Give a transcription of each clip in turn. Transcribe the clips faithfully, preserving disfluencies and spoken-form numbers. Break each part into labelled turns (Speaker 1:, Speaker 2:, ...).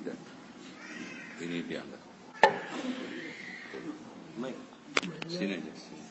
Speaker 1: Tidak. Ini diangkat. Mic. Sini aja. Sini.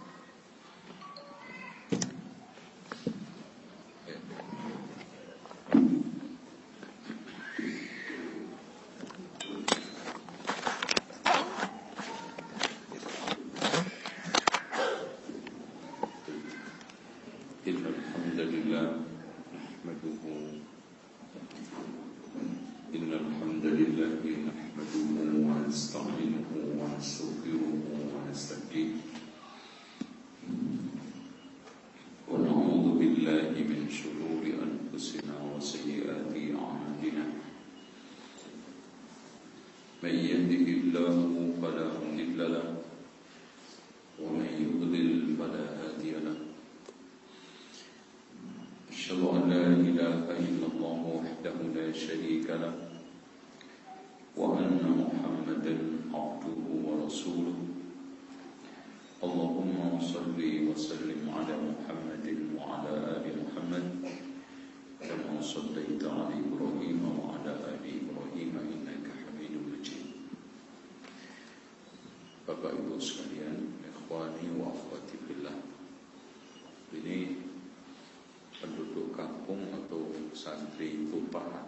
Speaker 1: Bapak Ibu sekalian, ikhwani wa akhwati billah. Ini penduduk kampung atau santri tumpahan?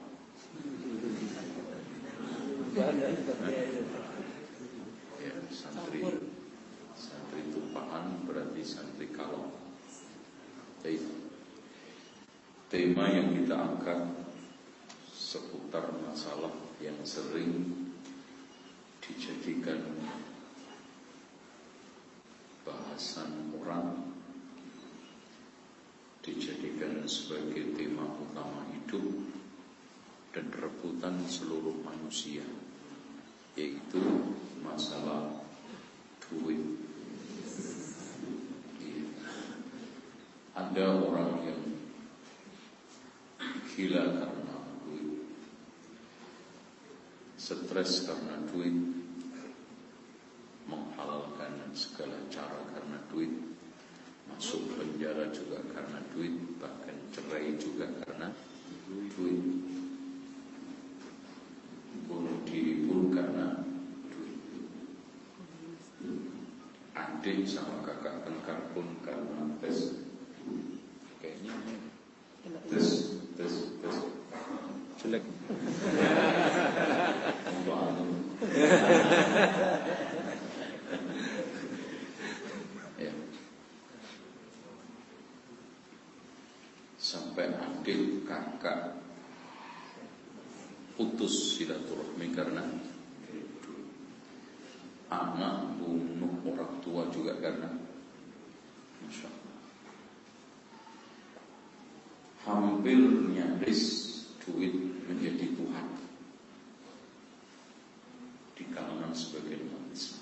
Speaker 1: Ya, santri santri tumpahan berarti santri kalong. Jadi, tema yang kita angkat seputar masalah yang sering dijadikan bahasan orang, dijadikan sebagai tema utama hidup dan rebutan seluruh manusia, yaitu masalah duit. Ada orang yang gila karena duit, stres karena duit, menghalalkan segala cara karena duit, masuk penjara juga karena duit, bahkan cerai juga karena duit, bunuh diri pun karena duit, adik sama kakak tengkar pun karena tes. Kayaknya tes tes tes jelek. Ya. Sampai adik kakak putus silaturahmi karena anak bunuh orang tua juga karena, Masya Allah. Hampir nyaris duit menjadi Tuhan di kalangan sebagian umat Islam.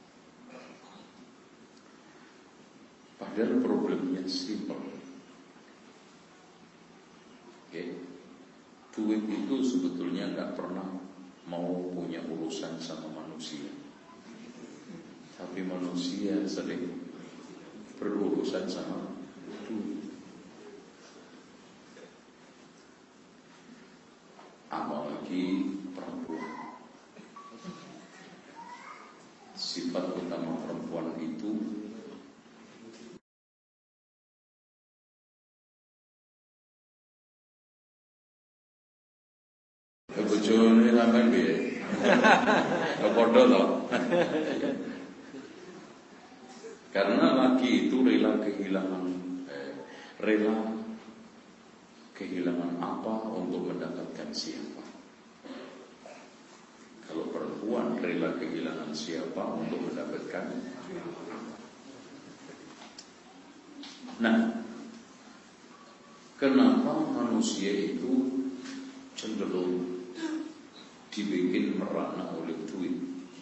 Speaker 1: Padahal problemnya simpel. Okay. Duit itu sebetulnya nggak pernah mau punya urusan sama manusia, tapi manusia sering berurusan sama duit. Apalagi perempuan. Sifat utama perempuan itu bojone sampean piye? Padha to. Karena laki itu rela kehilangan eh, rela kehilangan apa untuk mendapatkan siapa. Kalau perempuan rela kehilangan siapa untuk mendapatkan. Nah, kenapa manusia itu cenderung dibikin merana oleh duit,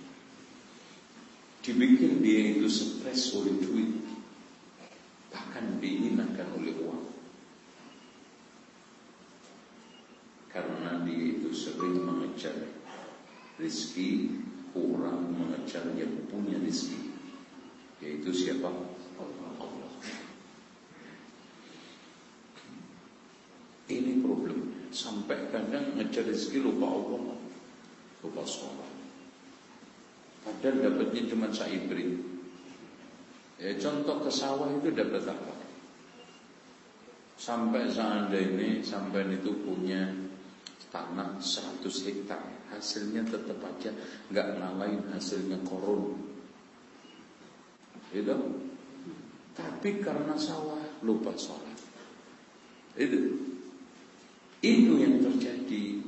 Speaker 1: dibikin dia itu stres oleh duit, bahkan diinginkan oleh uang? Karena dia itu sering mengejar rezeki, orang mengejar yang punya rezeki, yaitu siapa? Allah. Ini problem. Sampai kadang ngejar rezeki lupa Allah. lupa sholat. Padahal dapatnya cuma saibrit. Ya contoh ke sawah itu dapat apa? Sampai seandainya sampai itu punya tanah seratus hektar, hasilnya tetap aja nggak ngalahin hasilnya korun. Itu. Tapi karena sawah lupa sholat. Itu. Itu yang terjadi.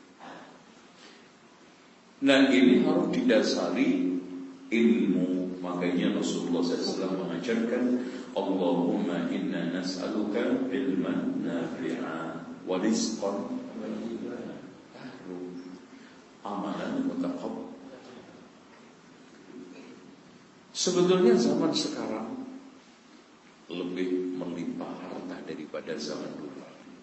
Speaker 1: Nah ini harus didasari ilmu. Makanya Rasulullah shallallahu alaihi wasallam mengajarkan, Allahumma inna nas'aluka ilman nafi'a wa rizqan baru amalan mutaqabbal. Sebetulnya zaman sekarang lebih melimpah harta daripada zaman dulu.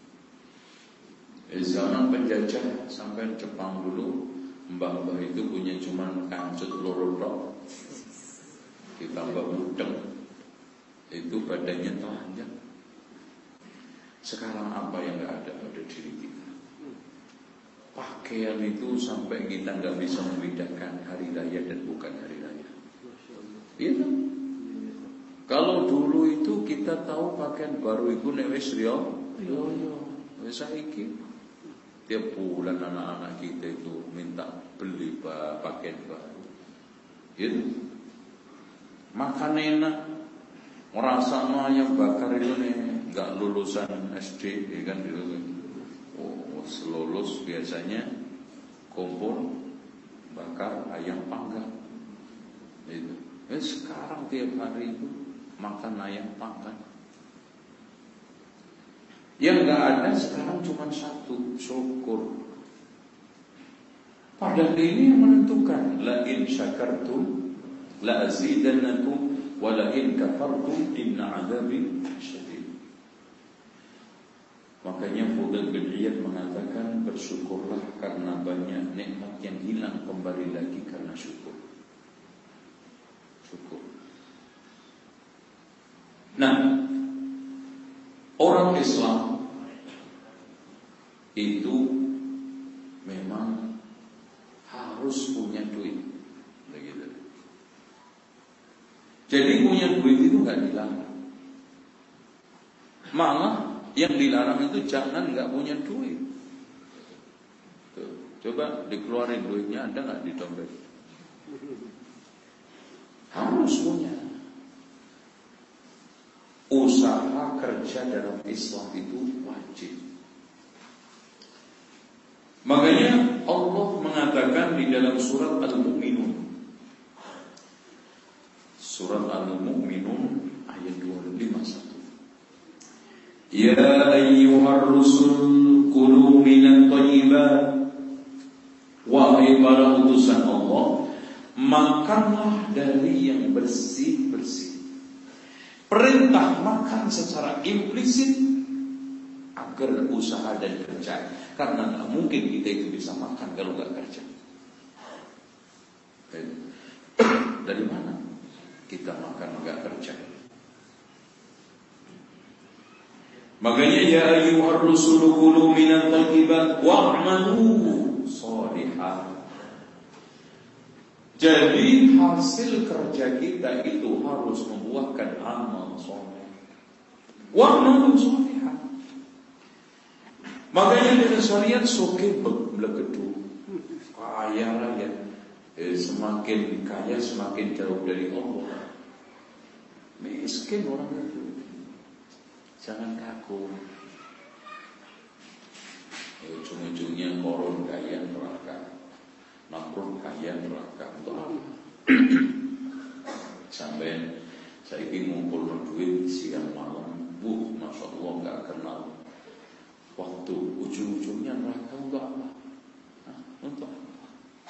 Speaker 1: Di zaman penjajah sampai Jepang dulu, mbah-mbah itu punya cuman kancut loro tok, ditambah mudeng, itu badannya telanjang. Sekarang apa yang nggak ada pada diri kita? Pakaian itu sampai kita nggak bisa membedakan hari raya dan bukan hari raya. Iya kan? Kalau dulu itu kita tahu pakaian baru itu nek wis riyo, yo yo, wis saiki tiap bulan anak-anak kita itu minta beli pakaian baru. Gitu. Makan enak, ngerasa ayam bakar itu nih nggak lulusan S D, ya kan gitu. Oh, lulus biasanya kumpul bakar ayam panggang. Itu. Eh, sekarang tiap hari itu makan ayam panggang. Yang nggak ada sekarang cuma satu, syukur. Padahal ini yang menentukan. La in syakartum la azidannakum wa la in kafartum inna adzabi syadid. Makanya Fudail bin Iyad mengatakan, bersyukurlah karena banyak nikmat yang hilang, kembali lagi karena syukur. Syukur. Nah, orang Islam itu memang harus punya duit, begitu. Jadi punya duit itu nggak dilarang. Malah yang dilarang itu jangan nggak punya duit. Tuh, coba dikeluarin duitnya, ada nggak di dompet? Harus punya. Usaha kerja dalam Islam itu wajib. Makanya Allah mengatakan di dalam surat Al-Mu'minun, surat Al-Mu'minun ayat dua puluh lima satu. Ya ayyuhar rusul kulu minat thayyibat. Wahai para utusan Allah, makanlah dari yang bersih-bersih. Perintah makan secara implisit agar usaha dan kerja, karena nggak mungkin kita itu bisa makan kalau nggak kerja. Dari mana kita makan nggak kerja? Makanya ya ayyuhar rusulu kulu minat thayyibat wa'malu shalihan. Jadi hasil kerja kita itu harus membuahkan amal soleh. Wa'malu shalihan. Makanya dalam syariat soke belegedu, kaya raya, eh, semakin kaya semakin jauh dari Allah. Miskin orang itu, jangan kaku. Ujung-ujungnya koron kaya neraka, makruh kaya neraka. Untuk apa? Sampai saya ingin ngumpul duit siang malam, bu, masya Allah nggak kenal waktu, ujung-ujungnya neraka. Untuk apa? Nah, untuk apa?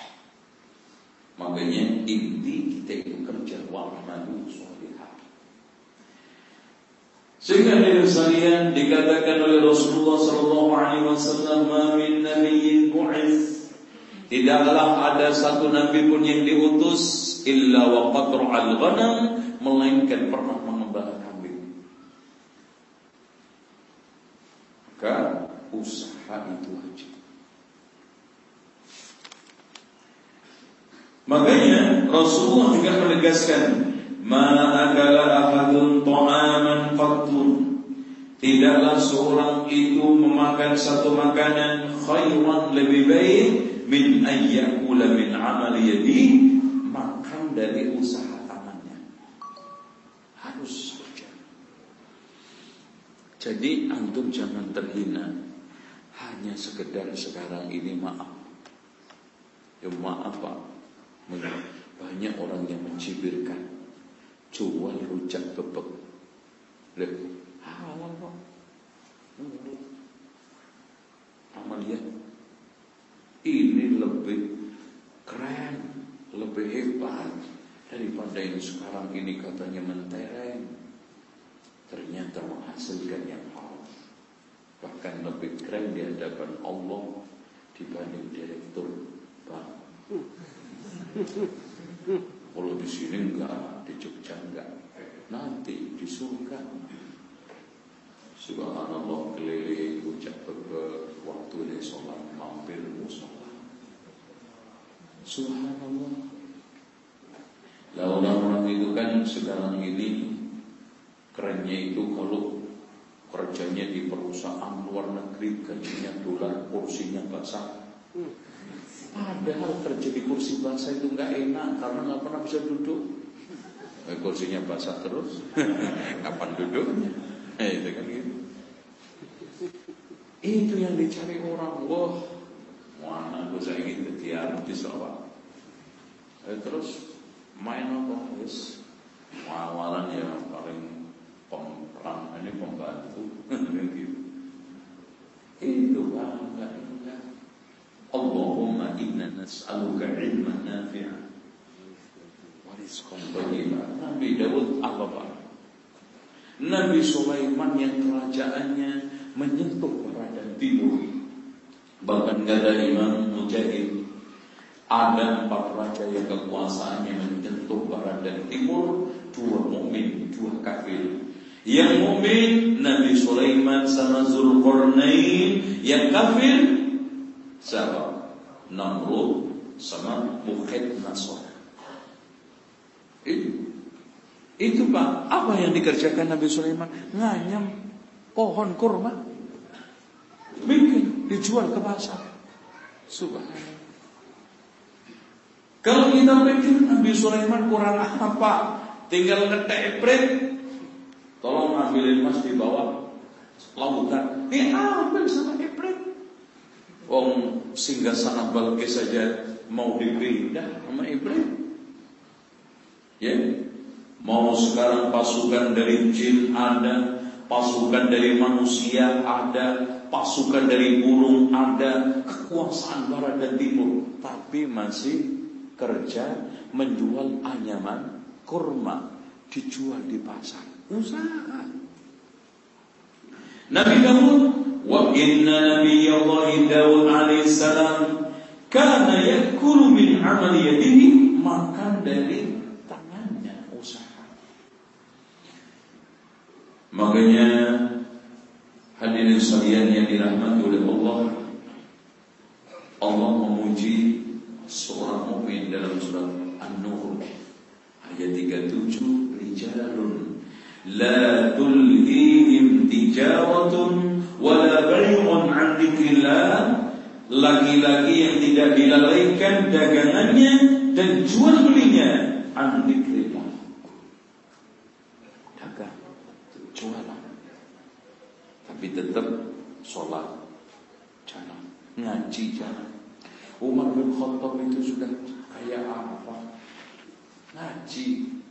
Speaker 1: Makanya inti kita itu kerja wa'malu shalihan. Sehingga dari sekalian dikatakan oleh Rasulullah sallallahu alaihi wasallam, "Ma min nabiyyin bu'its." Tidaklah ada satu nabi pun yang diutus illa wa qad ra'al ghanam, melainkan pernah mengembala kambing. Maka usaha itu wajib. Makanya Rasulullah juga menegaskan, ma akala ahadun ta'aman qattun, tidaklah seorang itu memakan satu makanan khairan lebih baik min ayyakula min amali yadi, makan dari usaha tangannya. Harus kerja. Jadi antum jangan terhina hanya sekedar sekarang ini maaf. Ya maaf Pak, banyak orang yang mencibirkan jual rujak bebek. Lihat, halal kok. Amalia, ini lebih keren, lebih hebat daripada yang sekarang ini katanya mentereng. Ternyata menghasilkan yang halal, bahkan lebih keren di hadapan Allah dibanding direktur bank. Kalau di sini enggak, di Jogja enggak, nanti di surga. Subhanallah, keliling ucap bebek, waktu dia sholat mampir musola. Subhanallah. Lalu orang itu kan sekarang ini kerennya itu kalau kerjanya di perusahaan luar negeri, gajinya dolar, kursinya basah. Padahal kerja di kursi basah itu nggak enak karena nggak pernah bisa duduk. Eh, kursinya basah terus, kapan duduknya? Eh, itu kan gitu. Itu yang dicari orang. Wah, mana gue saya ingin jadi artis apa? Eh, terus main apa? Yes, awalan ya paling pemeran, ini pembantu. Gitu. Itu bangga. Allahumma inna nas'aluka ilman nafi'an wa rizqan thayyiban. Nabi Daud apa Pak? Nabi Sulaiman yang kerajaannya menyentuh barat timur. Bahkan kata Imam Mujahid, ada empat raja yang kekuasaannya menyentuh barat dan timur, dua mukmin, dua kafir. Yang mukmin Nabi Sulaiman sama Zulkarnain, yang kafir siapa? Namrud sama Bukhadnezzar. Itu, itu Pak, apa yang dikerjakan Nabi Sulaiman? Nganyam pohon kurma, bikin dijual ke pasar. Subhanallah. Kalau kita pikir Nabi Sulaiman kurang apa, tinggal ngetek pret, tolong ambilin mas di bawah lautan. Ini ambil sama epret. Wong singgah sana Balkis saja mau dipindah sama Ibrahim. Ya, mau sekarang pasukan dari jin ada, pasukan dari manusia ada, pasukan dari burung ada, kekuasaan barat dan timur, tapi masih kerja menjual anyaman kurma, dijual di pasar. Usaha. Nabi Daud, wa inna nabiyyallahi Daud alaihissalam kana yakulu min amali yadihi, makan dari tangannya, usaha. Makanya hadirin sekalian yang dirahmati oleh Allah, Allah memuji seorang mukmin dalam surat An-Nur ayat tiga puluh tujuh, rijalun la tulhihim tijaratun wala bai'un 'an dzikrillah, laki-laki yang tidak dilalaikan dagangannya dan jual belinya an dzikrillah. Dagang, jualan, tapi tetap sholat jalan, ngaji jalan. Umar bin Khattab itu sudah kayak apa? Ngaji.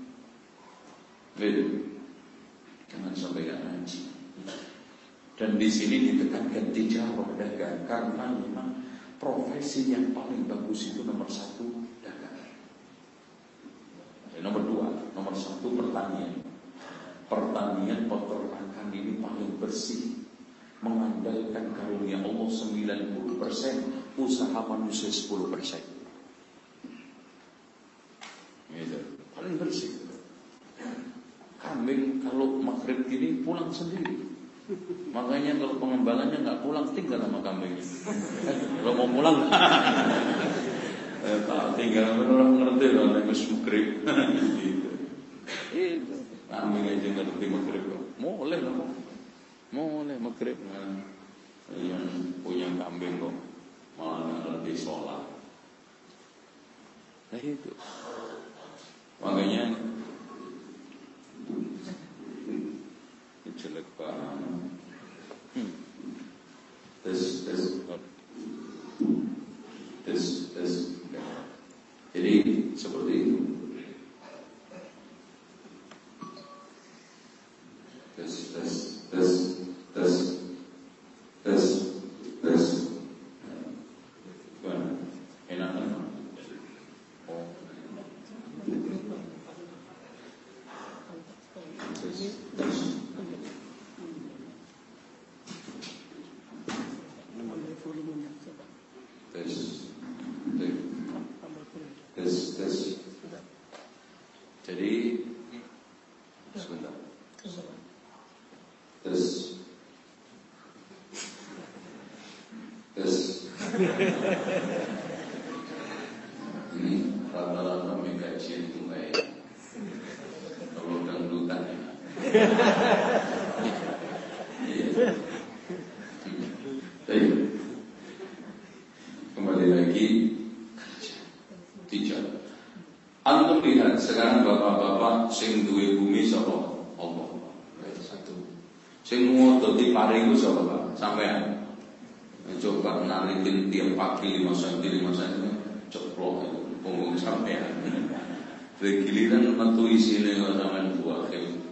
Speaker 1: Beda. Jangan sampai gak ngaji. Dan di sini ditekankan tijarah, dagang, karena memang profesi yang paling bagus itu nomor satu dagang. Dan nomor dua, nomor satu pertanian. Pertanian peternakan ini paling bersih, mengandalkan karunia Allah sembilan puluh persen, usaha manusia sepuluh persen. Gitu. Paling bersih. Kambing kalau maghrib ini pulang sendiri. Makanya kalau pengembalannya nggak pulang, tinggal sama kambingnya. Kalau mau pulang, eh, tinggal orang ngerti ngerti lho nek wis magrib. Gitu. Itu. Kami aja ngerti magrib kok. Mulai lho kok. Mulai magrib kan. Yang punya kambing kok malah nggak ngerti sholat. Nah itu. Makanya jelek banget. Hmm. Tes tes tes tes. Jadi seperti itu. Tes tes tes tes tes tes. Gimana? Enak kan? Oh. Tes tes. Tes, tes, tes. Jadi sebentar. Tes, tes. Ini rata-rata mengkajian itu kayak kalau dangdutan ya. Iya. Baik. Kembali lagi tiga. Antum lihat sekarang bapak-bapak sing duwe bumi sapa? Allah. Satu. Sing ngotot di paring sapa, Pak? Sampean. Coba narikin tiap pagi lima senti lima senti ceplok itu punggung sampean. Giliran metu isine sampean buah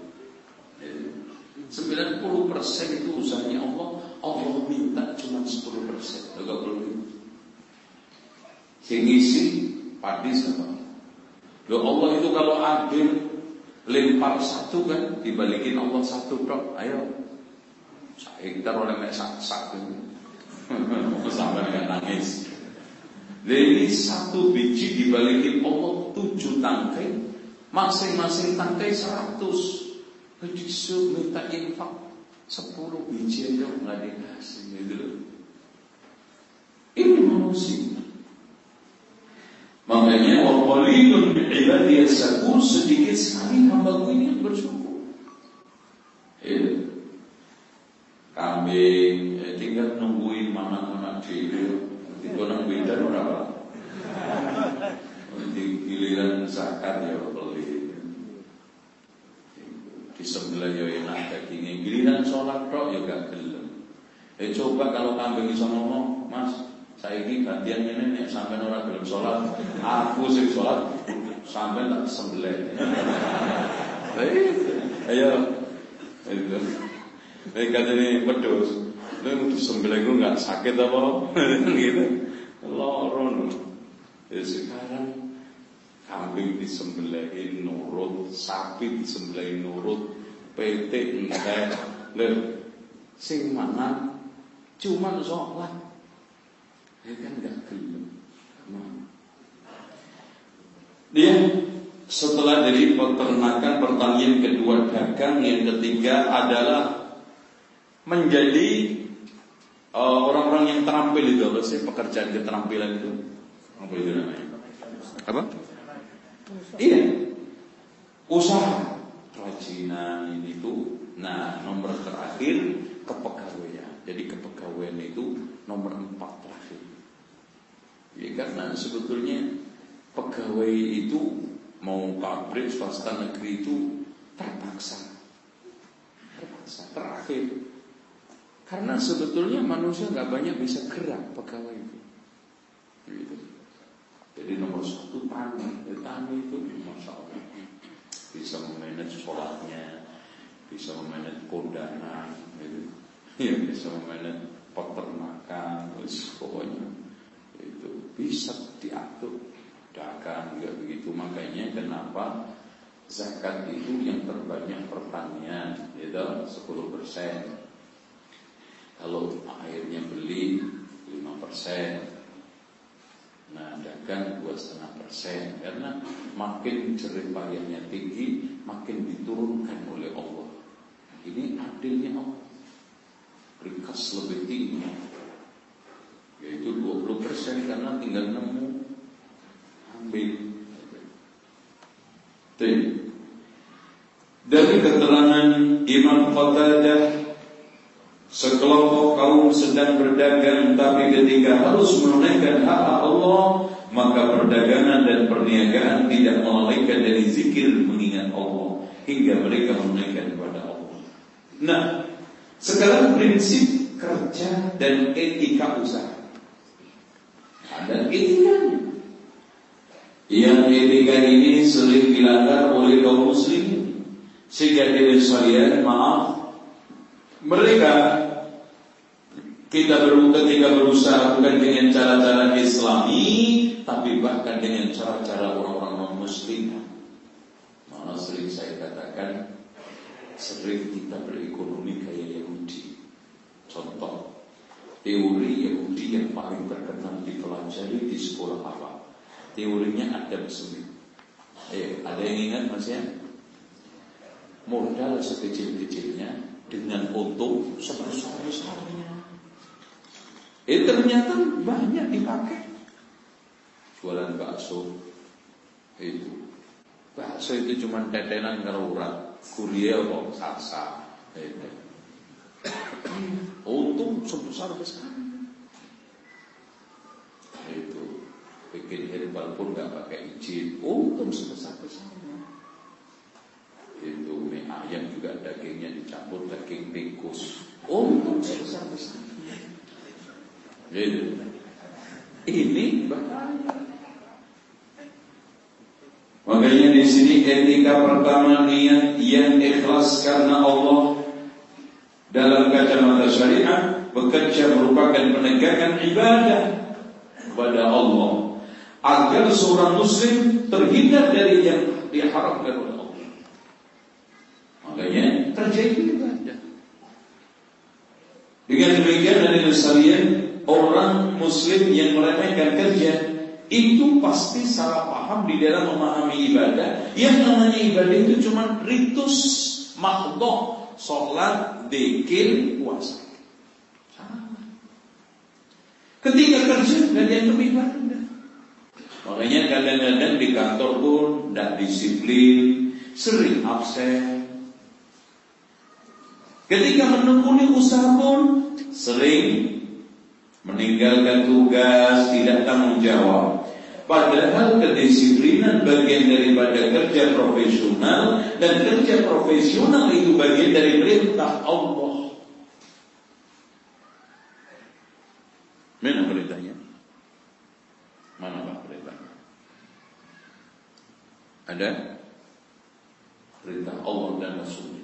Speaker 1: sembilan puluh persen itu usahanya Allah. Allah minta cuma sepuluh persen. Enggak perlu. Sing ngisi padi sama. Loh Allah itu kalau adil lempar satu kan dibalikin Allah satu tok. Ayo. Hektar oleh mek sak-sak itu. Sampai enggak nangis. Jadi satu biji dibalikin Allah tujuh tangkai, masing-masing tangkai seratus. Disuruh minta infak sepuluh biji aja nggak dikasih gitu. Ini manusia. Makanya waqalilun min ibadiy as-syakur, sedikit sekali hamba-Ku ini yang bersyukur. Ya. Kambing ya, tinggal nungguin mana-mana dhewe. Nanti kok nang beda ora apa. Nanti giliran zakat ya beli. Disembelih ya enak dagingnya, giliran sholat tok ya gak gelem. Eh coba kalau kambing iso ngomong, Mas, saiki gantian ngene nek sampean ora gelem sholat, aku sing sholat, sampean tak sembelih. Ayo, itu. Eh katanya wedhus, lu disembelih ku enggak sakit apa? Gitu. Loro. Ya sekarang kambing disembelihin nurut, sapi disembelihin nurut, petik entek, lho sing mangan cuman sholat, ya kan enggak gelem. Dia setelah dari peternakan, pertanian, kedua dagang, yang ketiga adalah menjadi uh, orang-orang yang terampil itu apa sih pekerjaan keterampilan itu? Apa itu namanya? Apa? Iya, usaha kerajinan ini tuh. Nah, nomor terakhir kepegawaian. Jadi kepegawaian itu nomor empat terakhir. Ya karena sebetulnya pegawai itu mau pabrik swasta negeri itu terpaksa, terpaksa terakhir. Karena sebetulnya manusia nggak banyak bisa gerak pegawai itu. Gitu. Jadi nomor satu tani, tani itu masya Allah bisa memanage sholatnya, bisa memanage kondangan, gitu. Ya bisa memanage peternakan, terus pokoknya itu bisa diatur. Dagang juga begitu. Makanya kenapa zakat itu yang terbanyak pertanian, itu sepuluh persen. Kalau airnya beli lima persen. Nah, dagang dua setengah persen, karena makin jerih payahnya tinggi, makin diturunkan oleh Allah. Ini adilnya Allah. Rikas lebih tinggi, yaitu dua puluh persen karena tinggal nemu ambil. Dari keterangan Imam Qatadah, sekelompok kaum sedang berdagang, tapi ketika harus menunaikan hak Allah, maka perdagangan dan perniagaan tidak melalaikan dari zikir mengingat Allah hingga mereka menunaikan kepada Allah. Nah, sekarang prinsip kerja dan etika usaha. Ada etikanya. Yang etika ini sering dilanggar oleh kaum muslimin, sehingga dari sekalian, maaf, mereka kita beru ketika berusaha bukan dengan cara-cara Islami, tapi bahkan dengan cara-cara orang-orang non-muslim. Mana sering saya katakan, sering kita berekonomi kayak Yahudi. Contoh, teori Yahudi yang paling terkenal dipelajari di sekolah apa? Teorinya Adam Smith. Eh, ada yang ingat Mas ya? Modal sekecil-kecilnya dengan untung sebesar-besarnya. Eh ternyata banyak dipakai. Jualan bakso itu. Bakso itu cuma tetenan karo urat. Kuliah kok saksa. Untung sebesar-besarnya. Itu bikin herbal pun gak pakai izin. Untung sebesar-besarnya. Itu mie ayam juga dagingnya dicampur daging tikus. Untung sebesar-besarnya. Gitu. Ini bahaya. Makanya di sini etika pertama, niat yang ikhlas karena Allah. Dalam kacamata syariat, bekerja merupakan penegakan ibadah kepada Allah agar seorang muslim terhindar dari yang diharapkan oleh Allah. Makanya kerja itu ibadah. Dengan demikian dari sekalian, orang muslim yang meremehkan kerja itu pasti salah paham di dalam memahami ibadah. Yang namanya ibadah itu cuma ritus mahdhah, sholat, zikir, puasa. Ketika kerja dan yang lebih ibadah. Makanya kadang-kadang di kantor pun tidak disiplin, sering absen. Ketika menekuni usaha pun sering meninggalkan tugas, tidak tanggung jawab. Padahal kedisiplinan bagian daripada kerja profesional, dan kerja profesional itu bagian dari perintah Allah. Mana perintahnya? Mana Pak perintahnya? Ada perintah Allah dan Rasulnya.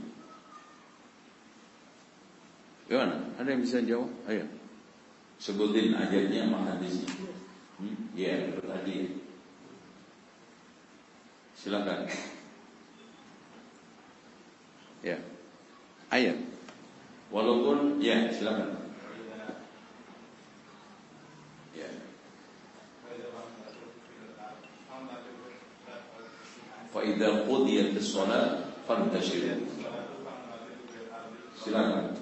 Speaker 1: Gimana? Ada yang bisa jawab? Ayo. Sebutin ayatnya sama hadisnya. Hmm? Ya, tadi. Silakan. Ya. Ayat. Walaupun ya, silakan. Ya. Fa idza qudiyatis shalah fantashiru. Silakan.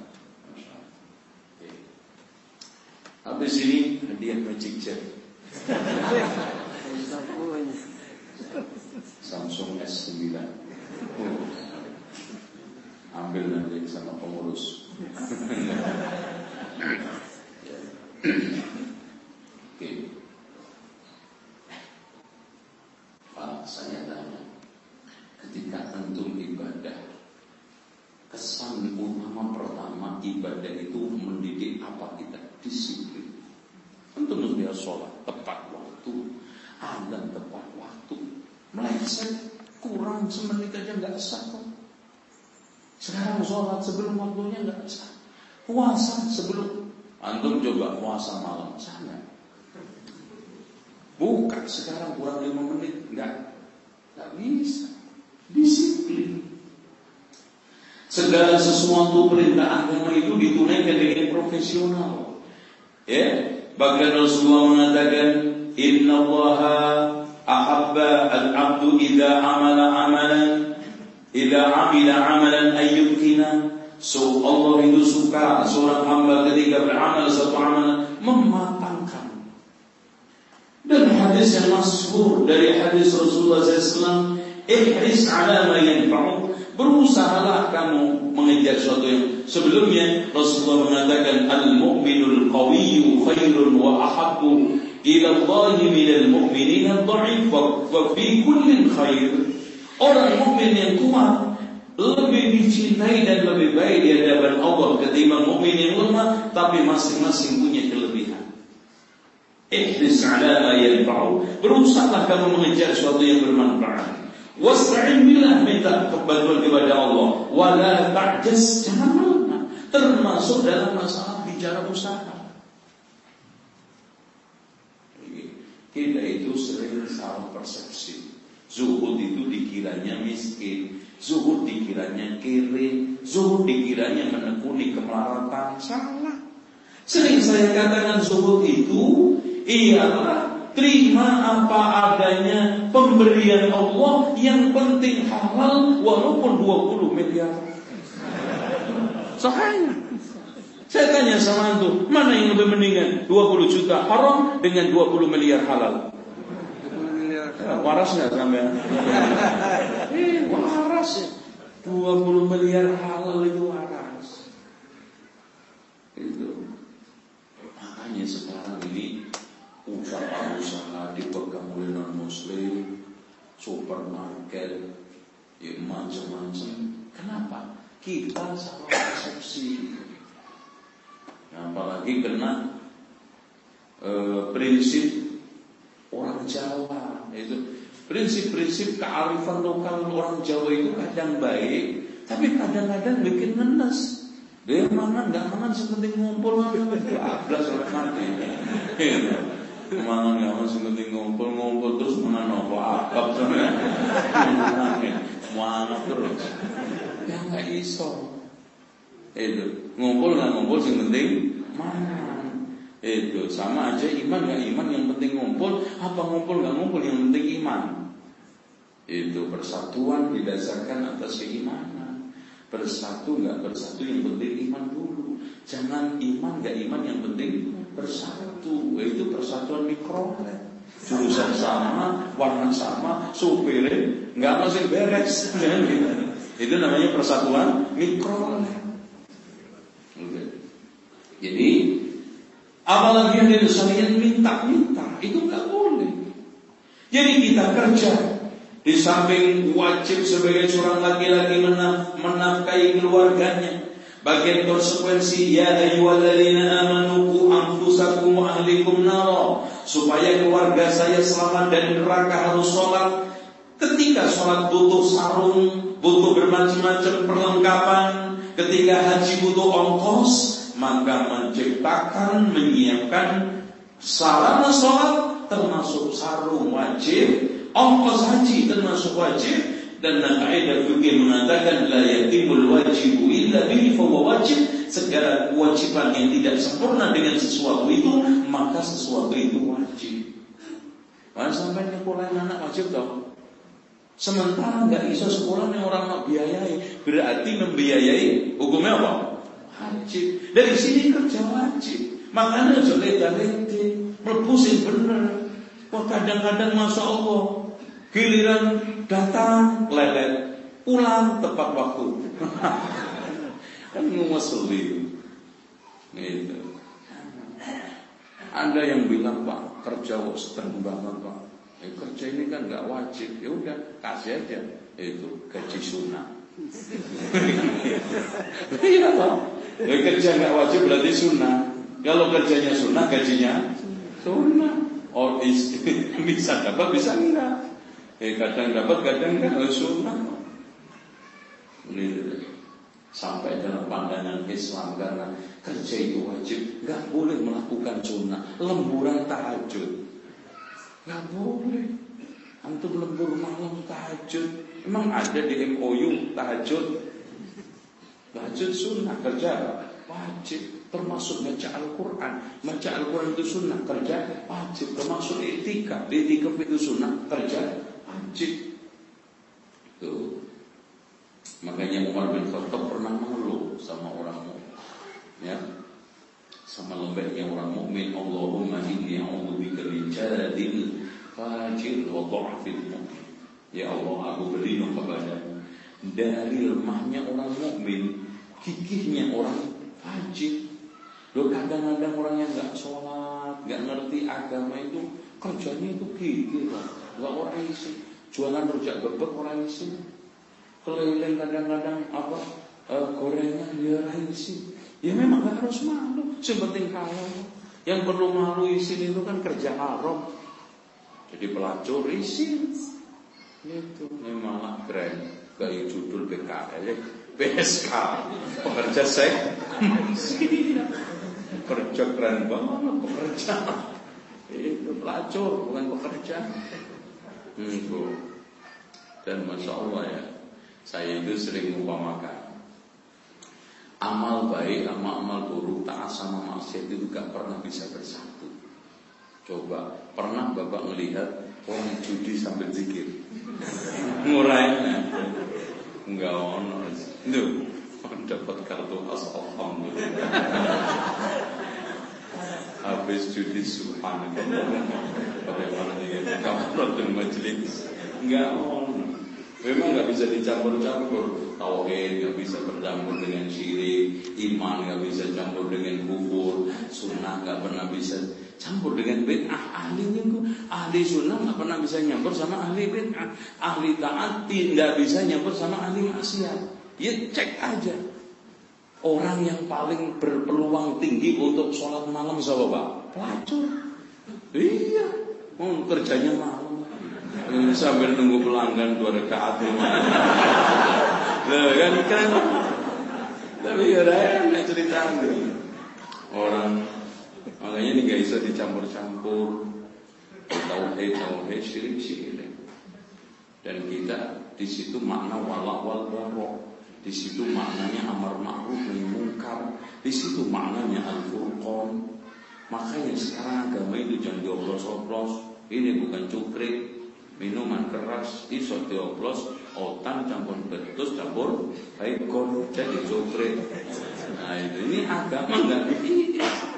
Speaker 1: Habis ini hadiah Magic Jet Samsung S sembilan. Ambil nanti sama pengurus. Oke. Pak, saya tanya, ketika antum ibadah, kesan utama pertama ibadah itu mendidik apa kita? Disiplin. Antum mesti sholat tepat waktu, adzan tepat waktu. Meleset kurang semenit aja nggak sah kok. Sekarang sholat sebelum waktunya nggak sah. Puasa sebelum, antum coba puasa malam sana. Buka sekarang kurang lima menit, nggak, nggak bisa. Disiplin. Segala sesuatu perintah agama itu ditunaikan dengan profesional. Ya, bahkan Rasulullah mengatakan, Inna Allaha ahabba al-abdu idza amala amalan, idza amila amalan ayyukina. So Allah itu suka seorang hamba ketika beramal satu amalan mematangkan. Dan hadis yang masyhur dari hadis Rasulullah shallallahu alaihi wasallam,
Speaker 2: ihris ala ma yanfa'uk, berusahalah kamu mengejar sesuatu yang sebelumnya Rasulullah mengatakan al-mu'minul qawiyyu khairun wa ahabbu ila Allah minal mu'minina ad-dha'if wa fi kullin khair. Orang mukmin yang kuat lebih dicintai dan lebih baik di hadapan Allah ketimbang mukmin yang lemah tapi masing-masing punya kelebihan. Ihris ala ma yanfa'uk, berusahalah kamu mengejar sesuatu yang bermanfaat. Wasta'in billah, minta bantuan kepada Allah. Wala ta'jaz, jangan melemah, termasuk dalam masalah bicara usaha. Kita itu sering salah persepsi. Zuhud itu dikiranya miskin, zuhud dikiranya kere, zuhud dikiranya menekuni kemelaratan. Salah. Sering saya katakan zuhud itu ialah terima apa adanya pemberian Allah, yang penting halal walaupun dua puluh miliar. Sahanya. Saya tanya sama antum, mana yang lebih mendingan? dua puluh juta haram dengan dua puluh miliar halal? Waras enggak sampean? Eh, waras ya. dua puluh miliar halal itu waras. Itu. Makanya sekarang ini usaha-usaha dipegang oleh non-muslim, supermarket, ya macam-macam. Kenapa? Kita salah persepsi. Apalagi kena e, prinsip orang Jawa, itu prinsip-prinsip kearifan lokal orang Jawa itu kadang baik, tapi kadang-kadang bikin ngenes. Dia mangan nggak mangan sepenting ngumpul, ablas oleh mati. Mangan nggak mangan sepenting ngumpul-ngumpul terus mangan nopo akap sebenarnya. Mangan terus. Ya nggak iso. Itu ngumpul nggak ngumpul sepenting mangan. Itu sama aja iman nggak iman yang penting ngumpul, apa ngumpul nggak ngumpul yang penting iman. Itu persatuan didasarkan atas keimanan. Bersatu nggak bersatu yang penting iman dulu. Jangan iman nggak iman yang penting bersatu. Itu persatuan mikrolet. Jurusan sama, warna sama, supirnya nggak masih beres. Itu namanya persatuan mikrolet. Jadi apalagi yang dari syariat minta-minta, itu nggak boleh. Jadi kita kerja, di samping wajib sebagai seorang laki-laki menaf- menafkahi keluarganya, bagian konsekuensi ya ayyuhalladzina amanu qu anfusakum wa ahlikum nara, supaya keluarga saya selamat dari neraka harus sholat. Ketika sholat butuh sarung, butuh bermacam-macam perlengkapan. Ketika haji butuh ongkos, maka menciptakan, menyiapkan sarana sholat termasuk sarung wajib, ongkos haji termasuk wajib. Dan kaidah fikih mengatakan la yatimul wajibu illa bihi fa wajib. Segala kewajiban yang tidak sempurna dengan sesuatu itu, maka sesuatu itu wajib. Mana sampai nyekolahin anak wajib dong. Sementara nggak bisa sekolah yang orang nak biayai, berarti membiayai hukumnya apa? Wajib. Dari sini kerja wajib. Makanya joleta-lete, melepusin bener. Wah kadang-kadang masya Allah, giliran datang lelet, pulang tepat waktu. Kan ngeselin. Gitu. Ada yang bilang Pak, kerja sering banget Pak. Eh, kerja ini kan nggak wajib, ya udah kasih aja itu gaji sunnah. Iya toh, ya, kerja nggak wajib berarti sunnah. Kalau kerjanya sunnah, gajinya sunnah. Or is, bisa dapat, bisa enggak. Eh kadang dapat, kadang enggak. Oh, sunnah. Ini sampai dalam pandangan Islam karena kerja itu wajib, nggak boleh melakukan sunnah, lemburan tahajud. Gak boleh. Antum lembur malam tahajud. Emang ada di M O U tahajud? Tahajud sunnah, kerja wajib. Termasuk baca Al-Quran. Baca Al-Quran itu sunnah, kerja wajib. Termasuk etika, etika itu sunnah, kerja wajib. Tuh. Makanya Umar bin Khattab pernah mengeluh sama orang mukmin, ya, sama lembeknya orang mukmin. Allahumma inni a'udzubika min jaradil fajir wa dha'fil mu'min. Ya Allah, aku beri kepadamu dari lemahnya orang mukmin, gigihnya orang fajir. Loh, kadang-kadang orang yang nggak sholat, nggak ngerti agama itu kerjanya itu gigih loh. Nggak orang isi, jualan rujak bebek orang isi, keliling kadang-kadang apa e, gorengan dia orang isi. Ya memang nggak harus malu, sepenting kalau yang perlu malu isin itu kan kerja haram. Jadi pelacur isin, itu memang malah keren. Kayak judul B K L, P S K, pekerja seks, kerja keren banget pekerja. Itu pelacur bukan pekerja. Itu. Dan masya Allah ya, saya itu sering mengumpamakan amal baik sama amal buruk, taat sama maksiat itu gak pernah bisa bersatu. Coba pernah Bapak melihat orang judi sambil zikir? Murahnya enggak ono. Itu dapat kartu khas alhamdulillah. Habis judi subhanallah. Bagaimana nih kamu majelis? Enggak ono. Memang enggak bisa dicampur-campur. Tauhid enggak bisa bercampur dengan syirik, iman enggak bisa campur dengan kufur, sunnah enggak pernah bisa campur dengan bid'ah. Ahlinya itu ahli sunnah enggak pernah bisa nyampur sama ahli bid'ah. Ahli taat tidak bisa nyampur sama ahli maksiat. Ya cek aja. Orang yang paling berpeluang tinggi untuk sholat malam siapa Pak? Pelacur. Iya, mau kerjanya malam. Sambil nunggu pelanggan dua rakaat lumayan. Loh kan kan. Tapi ya enak cerita orang. Makanya ini gak bisa dicampur-campur. Tauhid, tauhid, syirik, syirik. Dan kita di situ makna wala wal bara. Di situ maknanya amar ma'ruf nahi munkar. Di situ maknanya al-furqan. Makanya sekarang agama itu jangan dioplos-oplos. Ini bukan cukrik, minuman keras, iso dioplos, otan campur betus, campur baikon, jadi cukrik. Nah itu ini agama enggak begitu.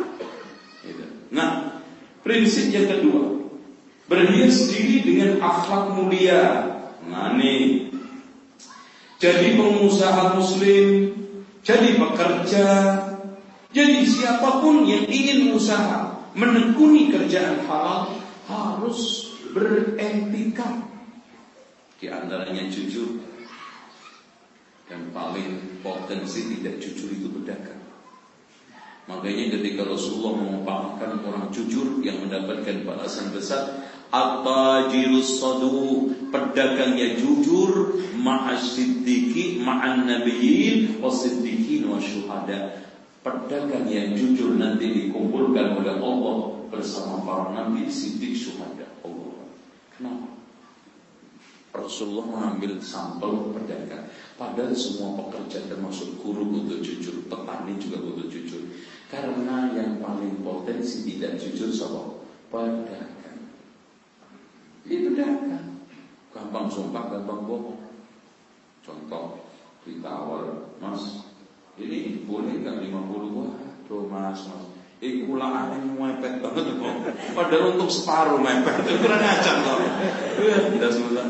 Speaker 2: Nah, prinsip yang kedua, berhias diri dengan akhlak mulia. Nah nih, jadi pengusaha muslim, jadi pekerja, jadi siapapun yang ingin usaha, menekuni kerjaan halal harus beretika. Di antaranya jujur. Dan paling potensi tidak jujur itu pedagang. Makanya ketika Rasulullah mengumpamakan orang jujur yang mendapatkan balasan besar, at-tajirus saduq, pedagangnya jujur, ma'as-siddiqi ma'an nabiyyin was-siddiqin wasyuhada. Pedagang yang jujur nanti dikumpulkan oleh Allah bersama para nabi, siddiq, syuhada. Allah. Kenapa? Rasulullah mengambil sampel pedagang. Padahal semua pekerja termasuk guru butuh jujur, petani juga butuh jujur. Karena yang paling potensi tidak jujur siapa? Pedagang. Ini pedagang. Gampang sumpah, gampang bohong. Contoh, ditawar, Mas, ini boleh nggak lima puluh? Wah, tuh mas, mas. Iku lah aneh mepet banget kok. Padahal untuk separuh mepet itu kurang ajar loh. Tidak susah.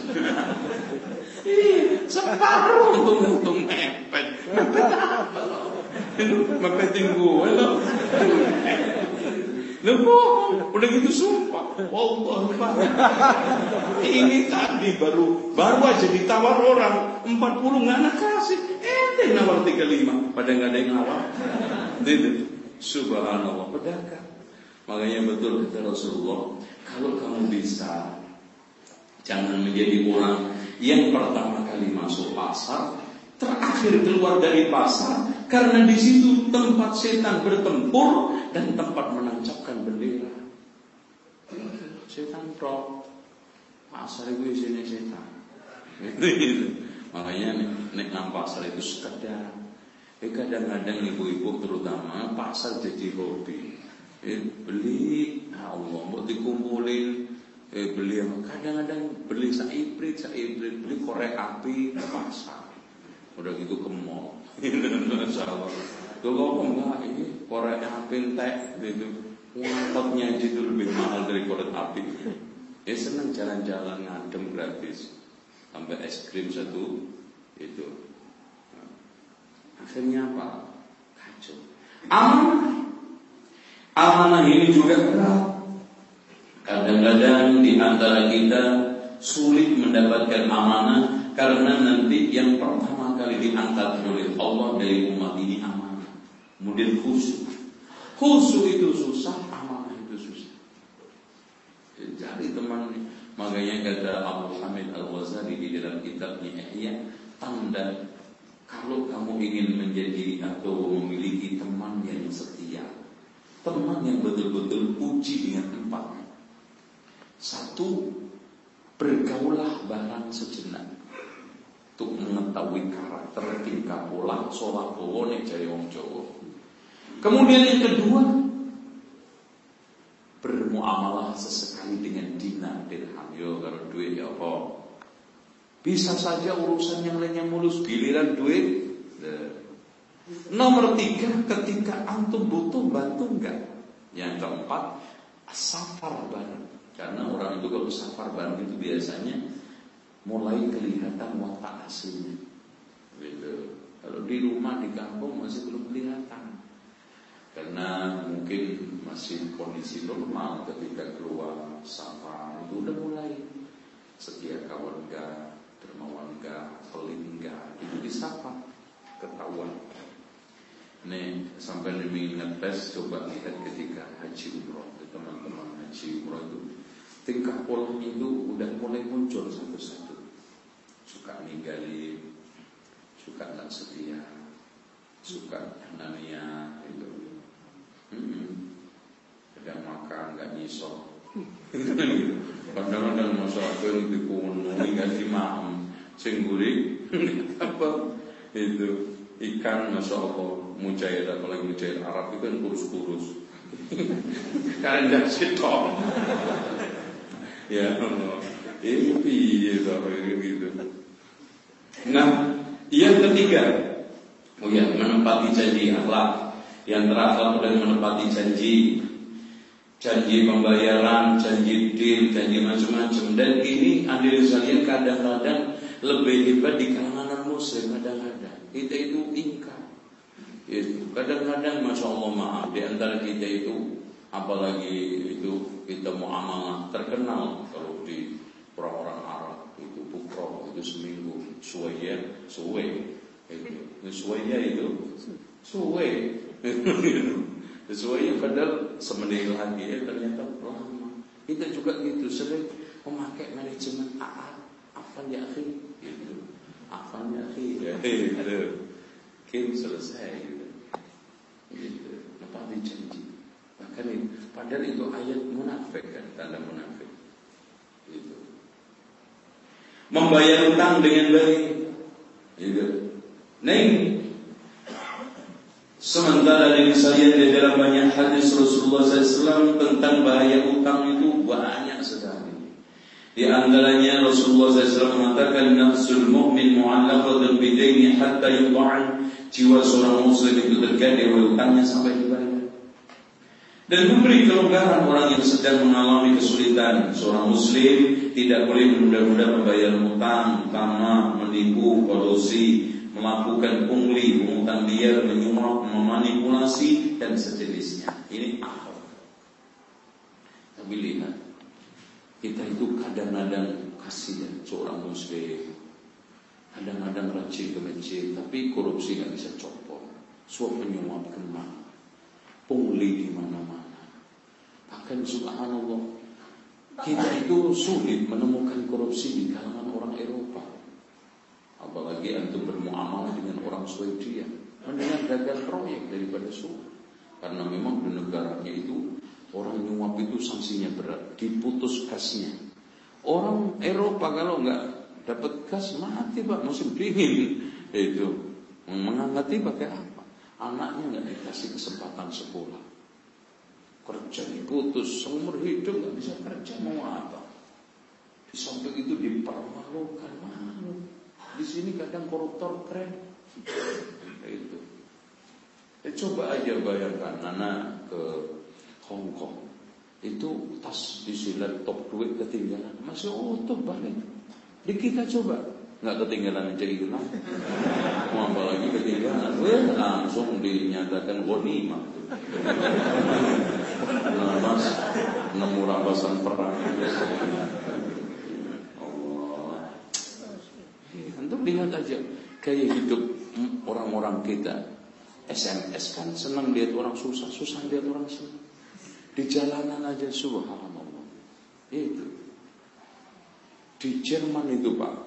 Speaker 2: Ih, separuh untuk untuk mepet. Mepet apa loh? Mepet tinggu loh. Loh bohong, udah gitu sumpah. Wallah, ini tadi baru baru aja ditawar orang empat puluh nggak nak kasih. Eh, nawar tiga puluh lima. Pada nggak ada yang nawar. Gitu. Subhanallah, pedagang. Makanya betul kata Rasulullah, kalau kamu bisa, jangan menjadi orang yang pertama kali masuk pasar, terakhir keluar dari pasar, karena di situ tempat setan bertempur dan tempat menancapkan bendera. Setan pro, pasar itu isinya setan. Gitu. Makanya nek nang pasar itu sekedar. Eh kadang-kadang ibu-ibu terutama pasar jadi hobi. Eh beli, Allah mau dikumpulin. Eh beli apa? Kadang-kadang beli saibrit, saibrit beli korek api ke pasar. Udah gitu ke mall. Insyaallah. Kalau enggak ini korek api entek gitu. Ngangkotnya itu lebih mahal dari korek api.
Speaker 1: Ya senang jalan-jalan ngadem gratis, sampai es krim satu itu. Nah, akhirnya apa? Kacau. Amanah, amanah ini juga berat. Kadang-kadang di antara kita sulit mendapatkan amanah karena nanti yang pertama kali diangkat oleh Allah dari umat ini amanah. Kemudian khusyuk. Khusyuk itu susah, amanah itu susah. Cari teman, makanya kata Abu Hamid Al-Ghazali di dalam kitabnya Ihya, tanda kalau kamu ingin menjadi atau memiliki teman yang setia, teman yang betul-betul uji dengan empat. Satu, bergaulah barang sejenak untuk mengetahui karakter, tingkah pola, sholat bawone jari wong Jawa. Kemudian yang kedua, bermuamalah sesekali dengan dinar dirham. Yo kalau duit ya apa? Bisa saja urusan yang lainnya mulus, giliran duit. Nomor tiga, ketika antum butuh bantu enggak. Yang keempat, safar bareng. Karena orang itu kalau safar bareng itu biasanya mulai kelihatan watak aslinya. Gitu. Kalau di rumah di kampung masih belum kelihatan. Karena mungkin masih kondisi normal, ketika keluar safar itu udah mulai setia kawan enggak, dermawan enggak, pelit enggak, itu disapa, ketahuan. Nih sampai demi ngetes, coba lihat ketika haji umroh, teman-teman haji umroh itu tingkah polanya itu udah mulai muncul satu-satu. Suka ninggalin, suka nggak setia, suka namanya itu. Hmm. Kadang makan nggak nyisol. Kadang-kadang masalah yang dipunungi nggak dimaem, singguri apa itu ikan masya Allah mujair, apalagi mujair Arab itu kan kurus-kurus. Karena nggak sitok. Ya Allah, ini gitu, gitu. Nah, yang ketiga, oh ya, menepati janji akhlak. Yang terakhlak dan menepati janji, janji pembayaran, janji deal, janji macam-macam. Dan ini hadirin sekalian kadang-kadang lebih hebat di kalangan muslim. Kadang-kadang kita itu ingkar. Itu kadang-kadang masya Allah maaf di antara kita itu, apalagi itu kita muamalah terkenal kalau di orang-orang Arab itu bukro itu seminggu suwaya suwe itu suwaya itu suwe suwe padahal semenit lagi ya ternyata lama. Kita juga gitu sering memakai manajemen A A apa ya akhi gitu apa ya akhi gitu kim selesai gitu gitu apa dijanji. Bahkan itu, padahal itu ayat munafik kan, tanda munafik. Itu. Membayar utang dengan baik. Itu. Neng. Sementara dari saya di dalam banyak hadis Rasulullah sallallahu alaihi wasallam tentang bahaya utang itu banyak sekali. Di antaranya Rasulullah sallallahu alaihi wasallam mengatakan nafsul mu'min mu'allaqatun bidaini hatta yudha'an. Jiwa seorang muslim itu tergantung oleh utangnya sampai dibayar. Dan memberi kelonggaran orang yang sedang mengalami kesulitan. Seorang muslim tidak boleh menunda-nunda membayar utang, utama, menipu, kolusi, melakukan pungli, menghutang liar, menyuap, memanipulasi dan sejenisnya. Ini akhlak. Tapi lihat, kita itu kadang-kadang kasihan seorang muslim, kadang-kadang rajin ke masjid, tapi korupsi nggak bisa copot, suap menyuap kemana, pungli di mana-mana. Bahkan subhanallah, kita itu sulit menemukan korupsi di kalangan orang Eropa. Apalagi antum bermuamalah dengan orang Swedia, mendingan gagal proyek daripada suap. Karena memang di negaranya itu orang nyuap itu sanksinya berat, diputus gasnya. Orang Eropa kalau nggak dapat gas mati pak, musim dingin itu mengangkati pakai apa? Anaknya nggak dikasih kesempatan sekolah, kerja diputus seumur hidup nggak bisa kerja, mau apa? Di samping itu dipermalukan, malu. Di sini kadang koruptor keren, itu. Ya, coba aja bayangkan anak ke Hong Kong, itu tas isi laptop duit ketinggalan, masih utuh balik. Di kita coba, nggak ketinggalan aja hilang, mau apa lagi ketinggalan, weh langsung dinyatakan ghanimah. Nah, mas nemu rampasan perang. Allah, untuk lihat aja gaya hidup orang-orang kita. S M S kan senang lihat orang susah, susah lihat orang senang. Di jalanan aja subhanallah. Itu. Di Jerman itu Pak,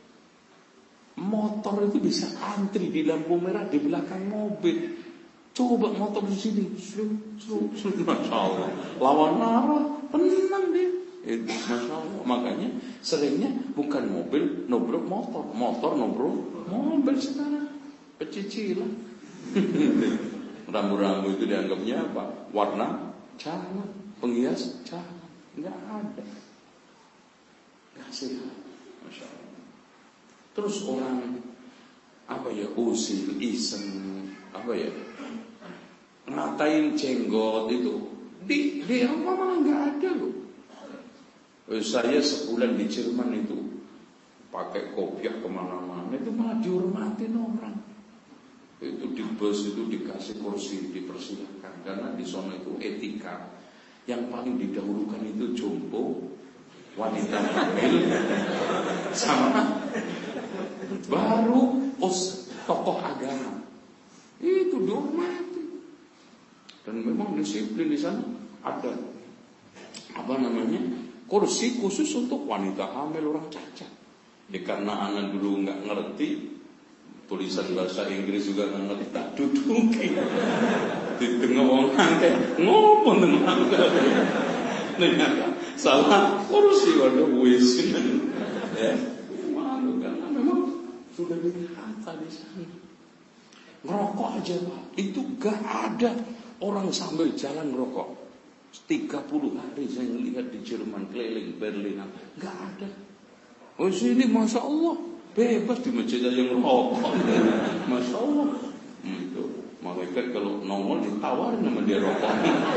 Speaker 1: motor itu bisa antri di lampu merah di belakang mobil. Coba motor di sini, slum, slum, slum, masya Allah. Lawan arah, tenang dia. Itu masya Allah. Makanya seringnya bukan mobil nobrok motor, motor nobrok mobil sekarang. Pecicilan. Rambu-rambu itu dianggapnya apa? Warna jangan, penghias jangan, nggak ada. Kasih, masya Allah. Terus orang apa ya usil, iseng, apa ya ngatain jenggot itu di di Eropa malah nggak ada loh. Saya sebulan di Jerman itu pakai kopiah kemana-mana itu malah dihormatin orang. Itu di bus itu dikasih kursi, dipersilakan karena di sana itu etika yang paling didahulukan itu jompo, wanita hamil, sama baru os tokoh agama. Itu dihormati dan memang disiplin di sana ada apa namanya kursi khusus untuk wanita hamil, orang cacat. Ya karena anak dulu nggak ngerti tulisan bahasa Inggris juga nggak ngerti, tak duduki di tengah orang kayak ngomong dengan ternyata salah kursi, waduh wis ya malu karena memang sudah ditata di sana. Ngerokok aja Pak, itu gak ada orang sambil jalan ngerokok. tiga puluh hari saya lihat di Jerman keliling Berlin, gak ada. Oh sini masya Allah bebas di masjid aja ngerokok, masya Allah. Hmm, itu malaikat kalau nongol ditawarin sama dia rokok.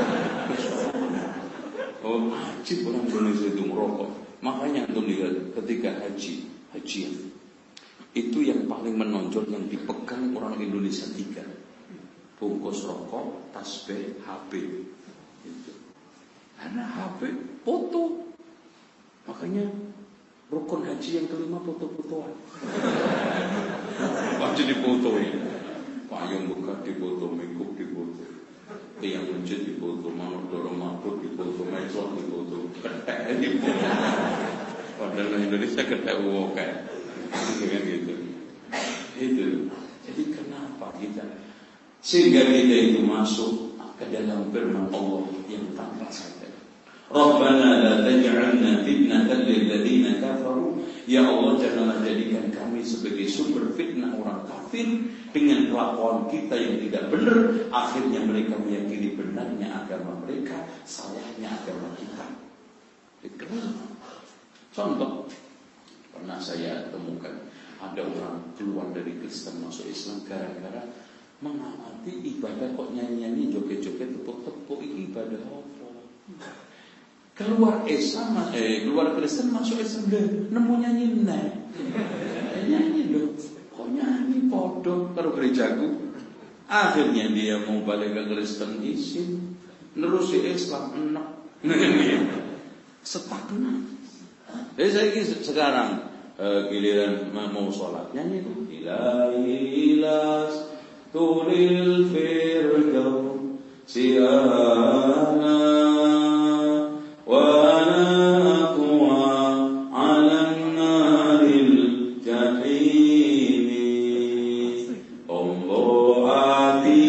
Speaker 1: Oh wajib orang Indonesia itu ngerokok. Makanya antum lihat ketika haji, hajian itu yang paling menonjol yang dipegang orang Indonesia tiga: bungkus rokok, tasbih, H P. Itu. Karena H P foto, makanya rukun haji yang kelima foto-fotoan. Wajib difotoin. Payung bekas difoto, makeup difoto, tiang masjid difoto, manuk dorong mabuk difoto, mesok difoto, ketek difoto. Padahal Indonesia ketek wokai, kan gitu. Itu. Jadi kenapa kita sehingga kita itu masuk ke dalam firman Allah yang tanpa sadar. Rabbana la taj'alna fitnatan lil ladzina kafaru. Ya Allah, janganlah jadikan kami sebagai sumber fitnah orang kafir dengan kelakuan kita yang tidak benar. Akhirnya mereka meyakini benarnya agama mereka, salahnya agama kita. Contoh pernah saya temukan ada orang keluar dari Kristen masuk Islam gara-gara mengamati ibadah kok nyanyi-nyanyi, joget-joget, tepuk-tepuk, ini ibadah apa? Keluar Islam, eh keluar Kristen masuk Islam deh, nemu nyanyi nih, nyanyi loh, kok nyanyi podo kalau gerejaku. Akhirnya dia mau balik ke Kristen izin, terus di Islam enak, stagnan. Jadi saya sekarang eh, giliran mau sholat nyanyi itu, ilahilas tulil firdaus siana wa ana aqwa 'alan naril jahim ombo ati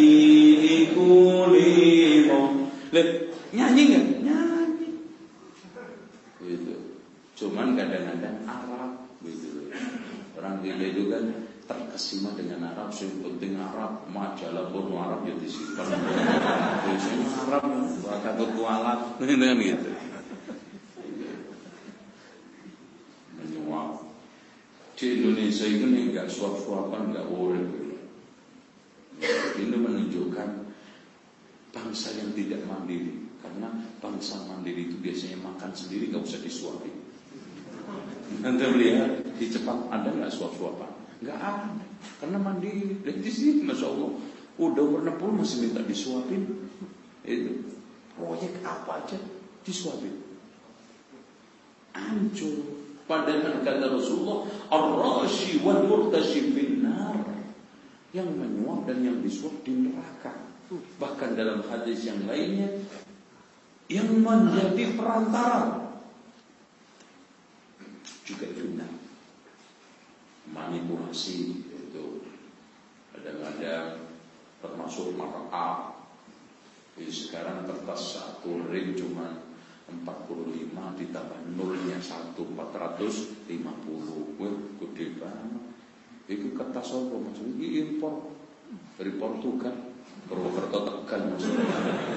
Speaker 1: ikulimo. Nyanyi enggak? Nyanyi. Gitu. Cuman kadang-kadang Arab gitu. Orang kita itu kan terkesima dengan Arab, yang penting Arab, majalah porno Arab ya disimpan. Biasanya Arab, takut kualat, dengan gitu. Menyuap. Di Indonesia itu nih nggak suap-suapan, nggak boleh. Ini menunjukkan bangsa yang tidak mandiri.
Speaker 2: Karena bangsa Mandiri itu biasanya makan sendiri, nggak usah disuapin. Nanti lihat di Jepang ada nggak suap-suapan? Nggak ada, karena mandiri. Dan di sini, masya Allah, udah umur enam puluh masih minta disuapin. Itu proyek apa aja disuapin. Hancur. Padahal kata Rasulullah, ar-rashi wal murtashi finnar, yang menyuap dan yang disuap di neraka. Bahkan dalam hadis yang lainnya, yang menjadi perantara juga finnar. Manipulasi itu kadang-kadang termasuk markup. Jadi sekarang kertas satu ring cuma empat puluh lima ditambah nolnya satu, empat ratus lima puluh. Wah, gede banget. Itu kertas apa maksudnya? Ini impor dari Portugal, Purwokerto Tegal maksudnya.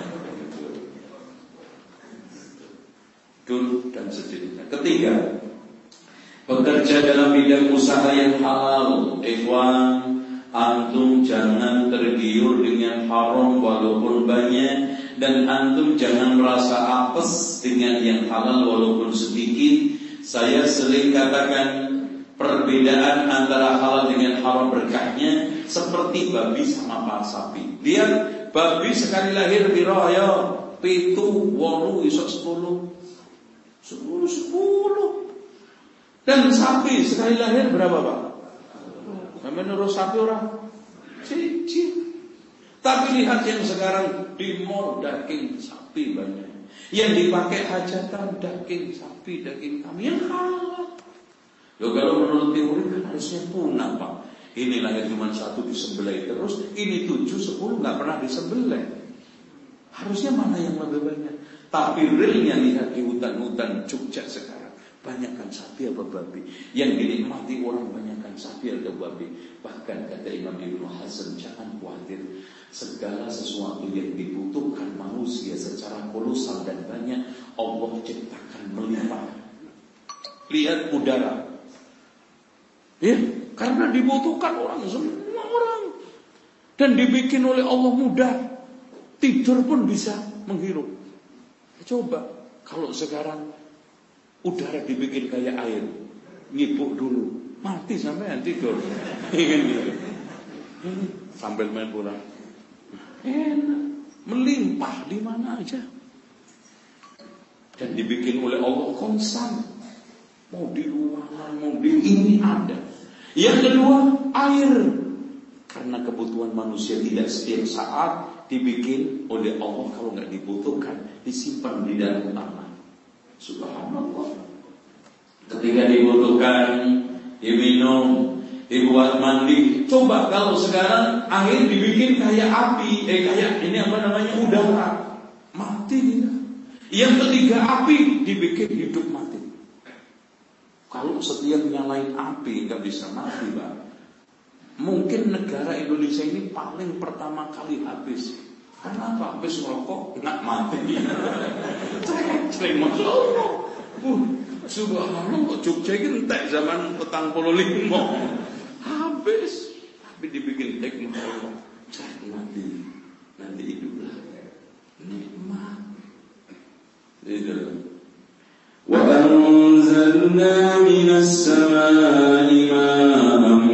Speaker 2: Dul dan sejenisnya. Ketiga, bekerja dalam bidang usaha yang halal. Ikhwan, antum jangan tergiur dengan haram walaupun banyak, dan antum jangan merasa apes dengan yang halal walaupun sedikit. Saya sering katakan perbedaan antara halal dengan haram berkahnya seperti babi sama pak sapi. Dia babi sekali lahir biraya pitu wolu isok sepuluh sepuluh sepuluh, dan sapi sekali lahir berapa pak? Menurut sapi orang cici. Tapi lihat yang sekarang di mall daging sapi banyak. Yang dipakai hajatan daging sapi, daging kambing yang halal. Loh, kalau menurut teori kan harusnya punah pak. Ini lahir cuma satu disembelih terus, ini tujuh sepuluh nggak pernah disembelih. Harusnya mana yang lebih banyak? Tapi realnya lihat di hutan-hutan Jogja sekarang, banyakkan sapi apa babi? Yang dinikmati orang banyakkan sapi atau babi. Bahkan kata Imam Ibnu Hazm, jangan khawatir, segala sesuatu yang dibutuhkan manusia secara kolosal dan banyak, Allah ciptakan melimpah. Lihat udara, ya, karena dibutuhkan orang, semua orang, dan dibikin oleh Allah mudah. Tidur pun bisa menghirup. Coba kalau sekarang udara dibikin kayak air, ngipuk dulu, mati sampai tidur. Sambil main bola, enak, melimpah di mana aja. Dan dibikin oleh Allah konstan, mau di luar, mau di ini ada. Yang kedua, air, karena kebutuhan manusia tidak setiap saat dibikin oleh Allah. Kalau nggak dibutuhkan, disimpan di dalam tanah. Subhanallah. Ketika dibutuhkan, diminum, dibuat mandi. Coba kalau sekarang air dibikin kayak api, eh kayak ini apa namanya, udara, mati dia. Yang ketiga, api dibikin hidup mati. Kalau setiap nyalain api nggak bisa mati, Pak. Mungkin negara Indonesia ini paling pertama kali habis. Karena apa? Habis rokok nggak mati. Sering masuk. Uh, subhanallah, Jogja ini entek zaman petang puluh lima. Habis, tapi dibikin teknologi. Cek mati, nanti hidup lagi. Nikmat. Itu. Wa anzalna minas samaa'i ma'an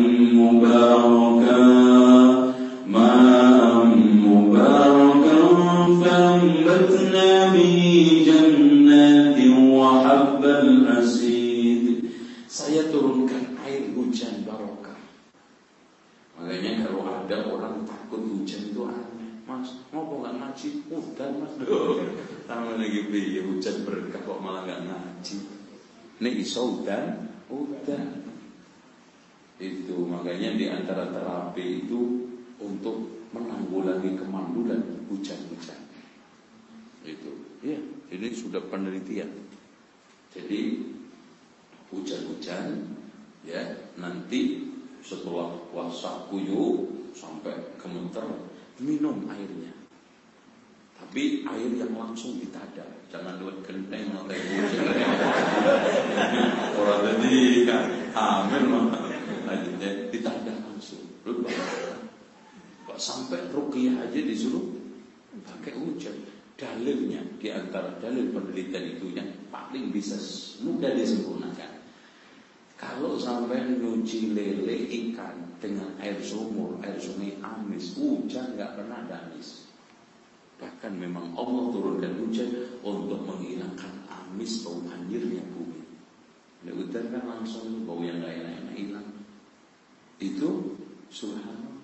Speaker 2: mubarakan ma'an mubarakan fambatna bihi jannatin wa habbal hasid. Saya turunkan air hujan barokah. Makanya kalau ada orang takut hujan itu aneh. Mas, ngopo nggak ngaji? Udah mas, doh. Sama lagi biaya hujan berkah kok malah nggak ngaji. Nih iso udan, udan. Itu makanya di antara terapi itu untuk menanggulangi kemandulan hujan-hujan. Itu, ya, ini sudah penelitian. Jadi hujan-hujan, ya, nanti setelah puasa kuyup sampai gemeter, minum airnya. Tapi air yang langsung ditadah, jangan buat genteng atau hujan. Orang tadi kan hamil mah, ditadah langsung. Lupa. Sampai ruqyah aja disuruh pakai hujan.
Speaker 1: dalilnya di antara dalil penelitian itu yang paling bisa mudah disempurnakan. Kalau sampai nyuci lele ikan dengan air sumur, air sungai amis, hujan nggak pernah ada amis. Bahkan memang Allah turunkan hujan untuk menghilangkan amis bau anjirnya bumi. Nah, hujan kan langsung bau yang nggak enak-enak hilang. Itu subhanallah.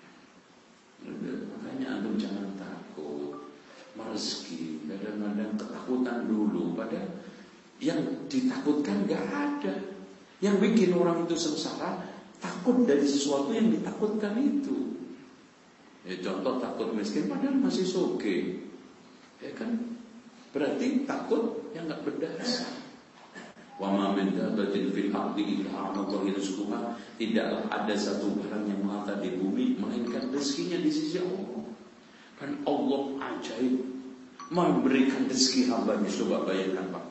Speaker 1: Makanya antum jangan takut merezeki. Kadang-kadang ketakutan dulu, padahal yang ditakutkan nggak ada. Yang bikin orang itu sengsara takut dari sesuatu yang ditakutkan itu. Ya, contoh takut miskin padahal masih soge, ya kan? Berarti takut yang nggak berdasar. Wa ma min dabbatin fil ardi illa 'ala Allahi rizquha. Tidaklah ada satu barang yang melata di bumi melainkan rezekinya di sisi Allah. Kan Allah ajaib memberikan rezeki hambanya. Coba bayangkan Pak,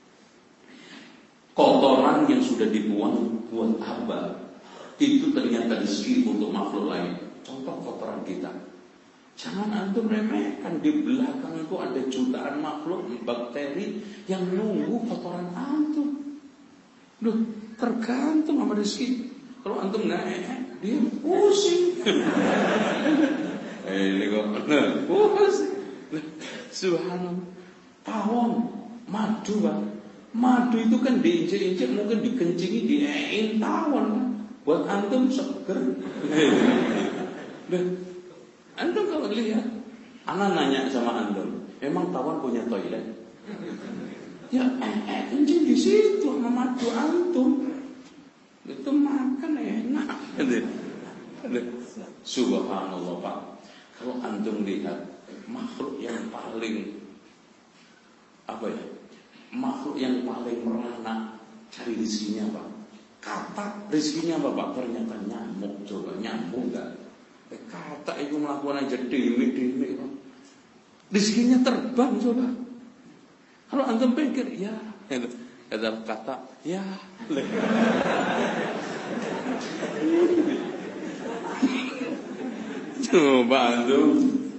Speaker 1: kotoran yang sudah dibuang buat hamba itu ternyata rezeki untuk makhluk lain. Contoh kotoran kita. Jangan antum remehkan, di belakang itu ada jutaan makhluk bakteri yang nunggu kotoran antum. Loh, tergantung sama rezeki. Kalau antum nggak enak, dia pusing. eh, ini kok, pusing. Subhanallah. Tawon, madu Bang. Madu itu kan diinjek-injek, mungkin dikencingi, diein tawon. Buat antum seger. Dan antum kalau lihat, anak nanya sama antum, emang tawon punya toilet? Ya, eh, eh, kencing di situ sama madu antum. Itu makan enak. Subhanallah Pak. Kalau antum lihat makhluk yang paling apa ya? Makhluk yang paling merana cari rezekinya Pak. Kata rezekinya apa Pak? Ternyata nyamuk. Coba nyamuk enggak? Kata itu melakukan aja demi-demi Pak. Rezekinya terbang coba. Kalau antum pikir ya, kata kata ya. Coba antum.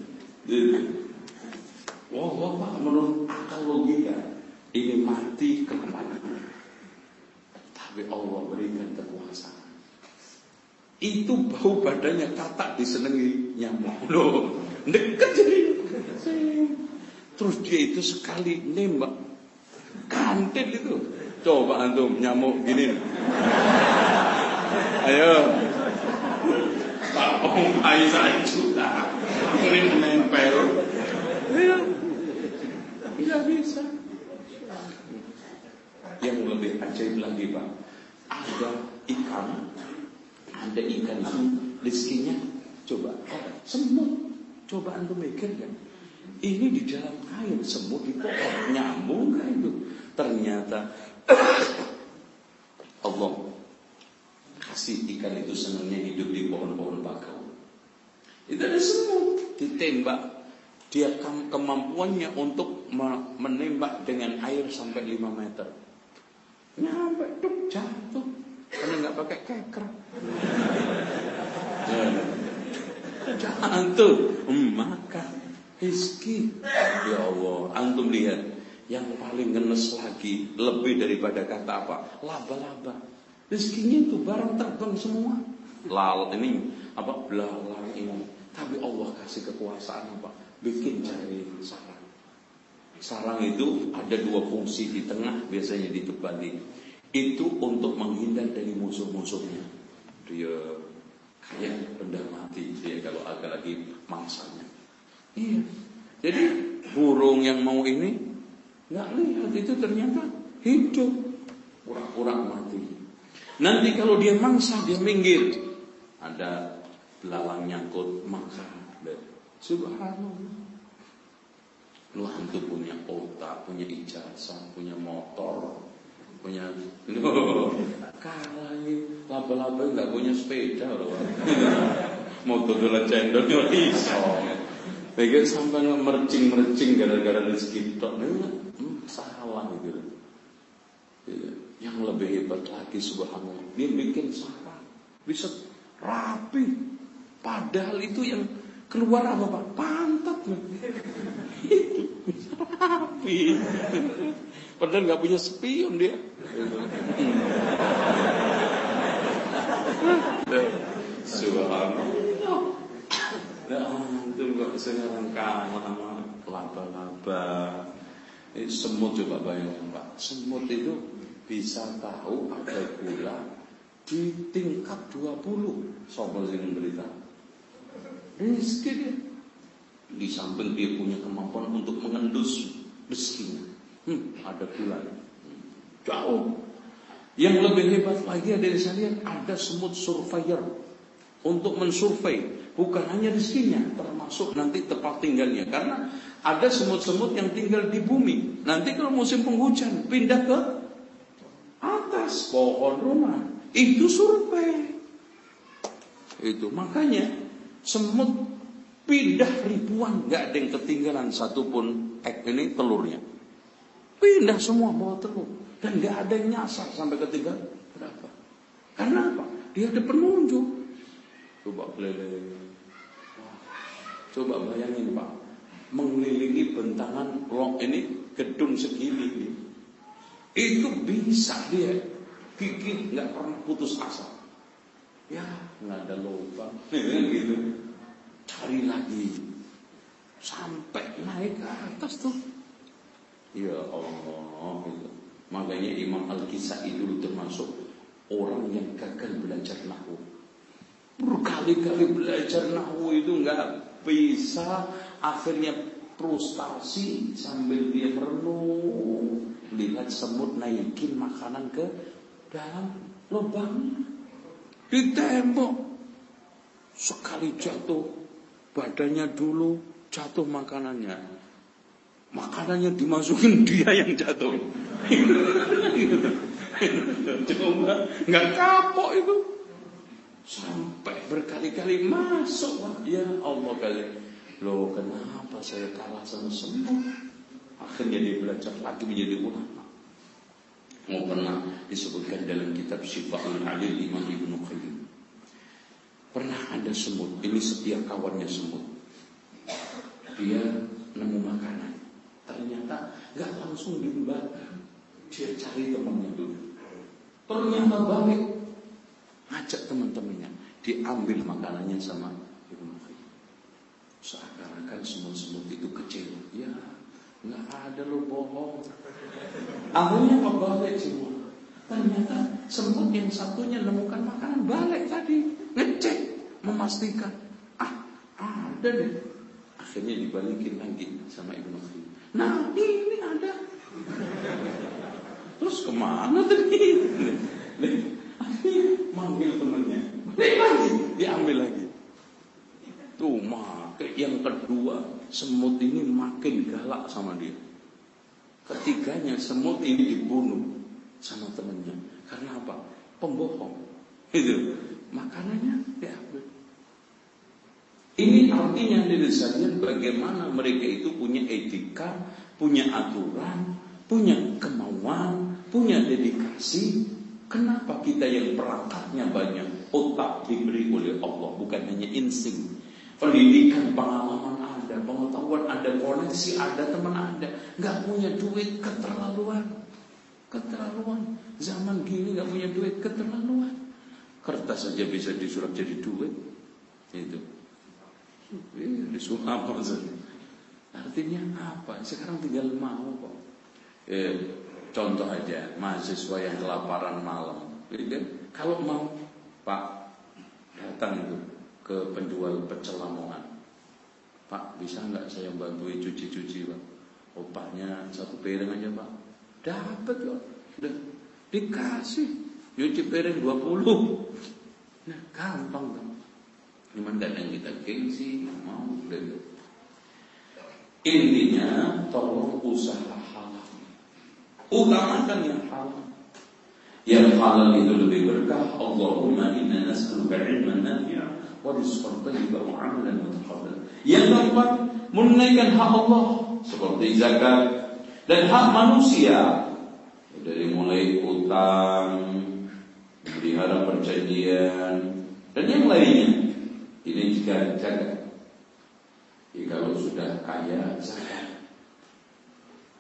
Speaker 1: Wah, wah Pak, menurut akal logika ini mati kemana? Tapi Allah berikan kekuasaan. Itu bau badannya katak disenengi nyamuk. Loh, deket jadi. Terus dia itu sekali nembak kantin itu. Coba antum nyamuk gini. Ayo. Pak Om Aisyah juga. Ini nempel. Ya. Tidak bisa. Yang lebih ajaib lagi Pak, ada ikan, ada ikan itu rezekinya coba semut. Coba antum mikir kan, ini di dalam air, semut di pohon, nyambung kan itu. Ternyata Allah kasih ikan itu senangnya hidup di pohon-pohon bakau. Itu ada semut ditembak. Dia kemampuannya untuk menembak dengan air sampai lima meter. Nyampe tuh jatuh karena nggak pakai keker. Jatuh, makan rezeki. Ya Allah, antum lihat yang paling ngenes lagi lebih daripada kata apa? Laba-laba. Rezekinya itu barang terbang semua. Lal ini apa? Belalang ini. Tapi Allah kasih kekuasaan apa? Bikin cari sarang. Sarang itu ada dua fungsi di tengah, biasanya ditebali. Itu untuk menghindar dari musuh-musuhnya. Dia kayak benda mati dia kalau ada lagi mangsanya. Iya. Jadi burung yang mau ini nggak lihat itu ternyata hidup, pura-pura mati. Nanti kalau dia mangsa dia minggir, ada belalang nyangkut makan. Subhanallah. Lu hantu punya otak, punya ijazah, punya motor, punya loh, kalah ini laba-laba nggak punya sepeda loh. Mau dodolan cendol nggak bisa. Begitu sampai mercing-mercing gara-gara rezeki tok, hmm, salah gitu. Yang lebih hebat lagi subhanallah, dia bikin sarang bisa rapi. Padahal itu yang keluar apa Pak? Pantat. Itu sepi. Padahal nggak punya spion dia. Subhanallah. Nah, itu nggak sekarang kamu sama laba-laba. Eh, semut coba bayangkan Pak. Semut itu bisa tahu ada gula di tingkat dua puluh. Sobat yang berita. Rezeki dia. Di samping dia punya kemampuan untuk mengendus rezekinya. Hmm, ada gula. Hmm, jauh. Yang lebih hebat lagi ada di sana, ada semut surveyor untuk mensurvei bukan hanya rezekinya, termasuk nanti tempat tinggalnya. Karena ada semut-semut yang tinggal di bumi. Nanti kalau musim penghujan pindah ke atas pohon rumah. Itu survei. Itu makanya semut pindah ribuan, nggak ada yang ketinggalan satupun ek ini telurnya. Pindah semua bawa telur dan nggak ada yang nyasar sampai ketinggalan berapa. Karena apa? Dia ada penunjuk. Coba keliling. Coba bayangin Pak, mengelilingi bentangan blok ini gedung segini ini. Itu bisa dia gigit, nggak pernah putus asa. Ya nggak ada lubang, gitu. Cari lagi sampai naik ke atas tuh. Ya Allah, gitu. Makanya Imam Al-Kisai dulu termasuk orang yang gagal belajar nahwu. Berkali-kali belajar nahwu itu nggak bisa, akhirnya frustasi sambil dia merenung, lihat semut naikin makanan ke dalam lubangnya di tembok. Sekali jatuh, badannya dulu jatuh makanannya, makanannya dimasukin dia yang jatuh. Coba nggak kapok itu, sampai berkali-kali masuk. Ya Allah kali, loh kenapa saya kalah sama semut? Akhirnya dia belajar lagi menjadi ulama. Mau pernah disebutkan dalam kitab Syifaul Alil Imam Ibnu Qayyim. Pernah ada semut, ini setiap kawannya semut. Dia nemu makanan, ternyata gak langsung dimakan. Dia cari temannya dulu. Ternyata balik, ngajak teman-temannya, diambil makanannya sama Ibnu Qayyim. Seakan-akan semut-semut itu kecil. Ya, nggak ada lo bohong. Akhirnya apa balik semua? Ternyata semut yang satunya nemukan makanan balik tadi, ngecek, memastikan ah ada deh. Akhirnya dibalikin lagi sama Ibnu Qayyim. Nah ini ada. Terus kemana tadi? Akhirnya manggil temannya, lagi diambil lagi. Tuh makai yang kedua, semut ini makin galak sama dia. Ketiganya semut ini dibunuh sama temannya. Karena apa? Pembohong. Itu makanannya diambil. Ini artinya dari sekalian bagaimana mereka itu punya etika, punya aturan, punya kemauan, punya dedikasi. Kenapa kita yang perangkatnya banyak, otak diberi oleh Allah, bukan hanya insting. Pendidikan, pengalaman ada, pengetahuan ada, koneksi ada, teman ada. Gak punya duit, keterlaluan. Keterlaluan. Zaman gini gak punya duit, keterlaluan. Kertas saja bisa disulap jadi duit. Itu disulap saja. Artinya apa? Sekarang tinggal mau kok. Eh, contoh aja, mahasiswa yang kelaparan malam. Kalau mau, Pak, datang itu ke penjual pecel Lamongan. Pak, bisa nggak saya bantuin cuci-cuci, Pak? Upahnya satu piring aja, Pak. Dapat kok. Dikasih. Cuci piring dua puluh. Nah, gampang kan. Cuman kadang kita gengsi, mau deh. Intinya tolong usaha halal. Utamakan yang halal. Yang halal itu lebih berkah. Allahumma inna nas'aluka ilman nafi'a wa rizqan thayyiban wa 'amalan mutaqabbalan. Yang keempat, menunaikan hak Allah seperti zakat dan hak manusia. Dari mulai utang, melihara perjanjian dan yang lainnya. Ini jika jaga. Jadi kalau sudah kaya zakat.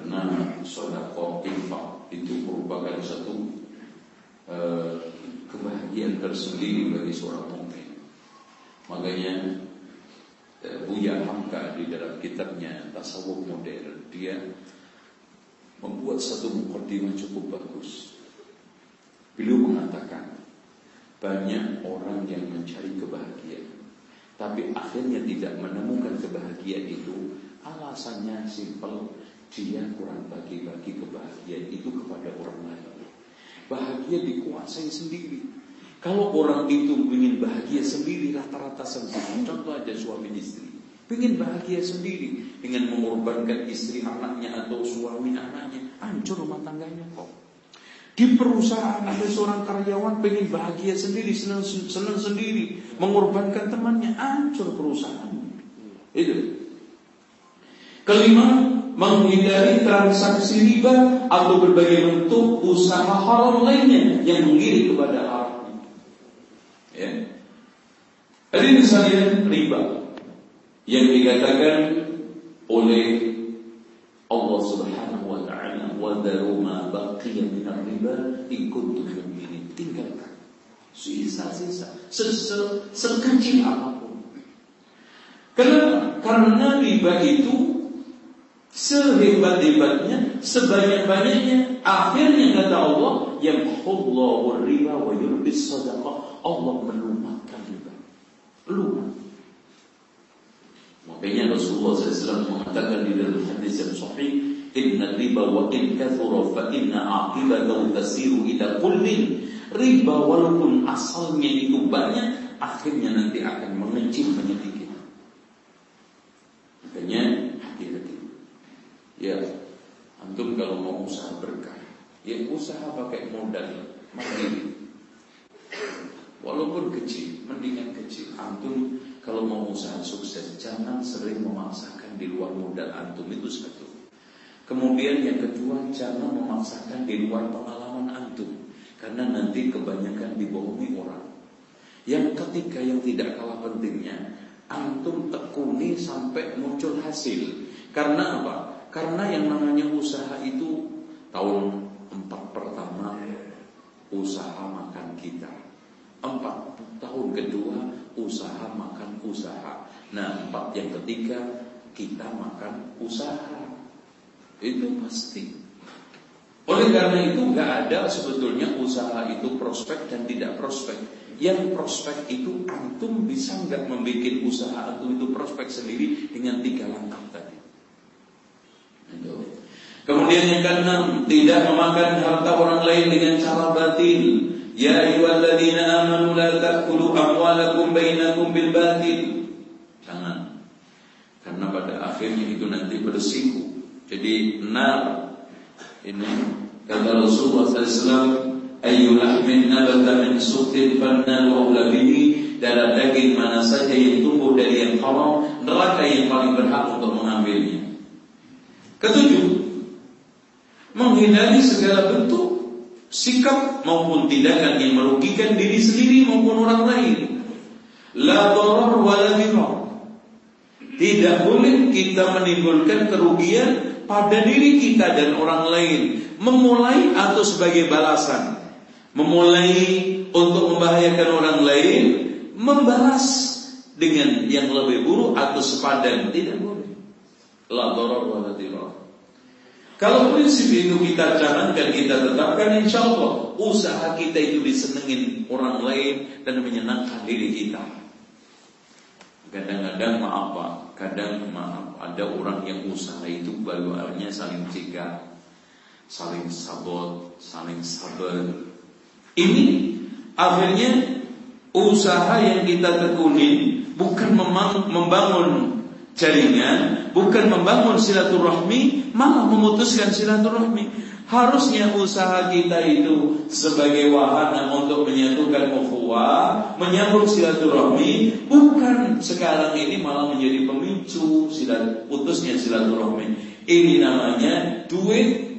Speaker 1: Karena sedekah infak itu merupakan satu uh, kebahagiaan tersendiri bagi seorang mukmin. Makanya uh, Buya Hamka di dalam kitabnya Tasawuf Modern, dia membuat satu mukaddimah cukup bagus. Beliau mengatakan, banyak orang yang mencari kebahagiaan, tapi akhirnya tidak menemukan kebahagiaan itu. Alasannya simpel, dia kurang bagi-bagi kebahagiaan itu kepada orang lain. Bahagia dikuasai sendiri. Kalau orang itu ingin bahagia sendiri, rata-rata sendiri. Contoh aja suami istri, ingin bahagia sendiri dengan mengorbankan istri anaknya atau suami anaknya, hancur rumah tangganya kok. Di perusahaan ada seorang karyawan pengen bahagia sendiri, senang, senang sendiri, mengorbankan temannya, hancur perusahaannya. Itu. Kelima, menghindari transaksi riba atau berbagai bentuk usaha haram lainnya yang mengiring kepada haram. Ya. Jadi misalnya riba yang dikatakan oleh Allah Subhanahu wa ta'ala, wa daru ma baqiya min riba in kuntum mu'minin. Tinggalkan sisa-sisa sekecil apapun. Kenapa? Karena riba itu sehebat-hebatnya, sebanyak-banyaknya, akhirnya kata Allah, yamhullahu riba wa yurbis sadaqah. Allah melumatkan riba. Lumat. Makanya Rasulullah shallallahu alaihi wasallam mengatakan di dalam hadis yang sahih, inna riba wa in kathura fa inna aqibatahu tasiru ila kullin. Riba walaupun asalnya itu banyak, akhirnya nanti akan mengecil menyedikit. Makanya hati-hati. Ya, antum kalau mau usaha berkah, ya usaha pakai modal mandiri. Walaupun kecil, mendingan kecil. Antum kalau mau usaha sukses, jangan sering memaksakan di luar modal antum, itu satu. Kemudian yang kedua, jangan memaksakan di luar pengalaman antum, karena nanti kebanyakan dibohongi orang. Yang ketiga yang tidak kalah pentingnya, antum tekuni sampai muncul hasil. Karena apa? Karena yang namanya usaha itu tahun empat pertama usaha makan kita, empat tahun kedua usaha makan usaha, nah empat yang ketiga kita makan usaha. Itu pasti. Oleh karena itu nggak ada sebetulnya usaha itu prospek dan tidak prospek. Yang prospek itu antum bisa nggak membuat usaha antum itu prospek sendiri dengan tiga langkah tadi. Kemudian yang keenam, tidak memakan harta orang lain dengan cara batil. Ya ayyuhalladzina amanu la ta'kulu amwalakum bainakum bil batil. Jangan. Karena pada akhirnya itu nanti bersiko. Jadi nar. Ini kata Rasulullah sallallahu alaihi wasallam, ayyu lahmin nabata min suhtin fannar wa aula bihi. Darah daging mana saja yang tumbuh dari yang haram, neraka yang paling berhak untuk mengambilnya. Ketujuh, menghindari segala bentuk sikap maupun tindakan yang merugikan diri sendiri maupun orang lain. La darar wa la dirar. Tidak boleh kita menimbulkan kerugian pada diri kita dan orang lain, memulai atau sebagai balasan, memulai untuk membahayakan orang lain, membalas dengan yang lebih buruk atau sepadan. Tidak boleh. La darar wa la dirar. Kalau prinsip itu kita canangkan, kita tetapkan, insya Allah usaha kita itu disenengin orang lain dan menyenangkan diri kita. Kadang-kadang maaf Pak, kadang maaf ada orang yang usaha itu baluarnya saling cegah, saling sabot, saling sabar. Ini akhirnya usaha yang kita tekuni bukan membangun jaringan, bukan membangun silaturahmi, malah memutuskan silaturahmi. Harusnya usaha kita itu sebagai wahana untuk menyatukan ukhuwah, menyambung silaturahmi, bukan sekarang ini malah menjadi pemicu silat, putusnya silaturahmi. Ini namanya duit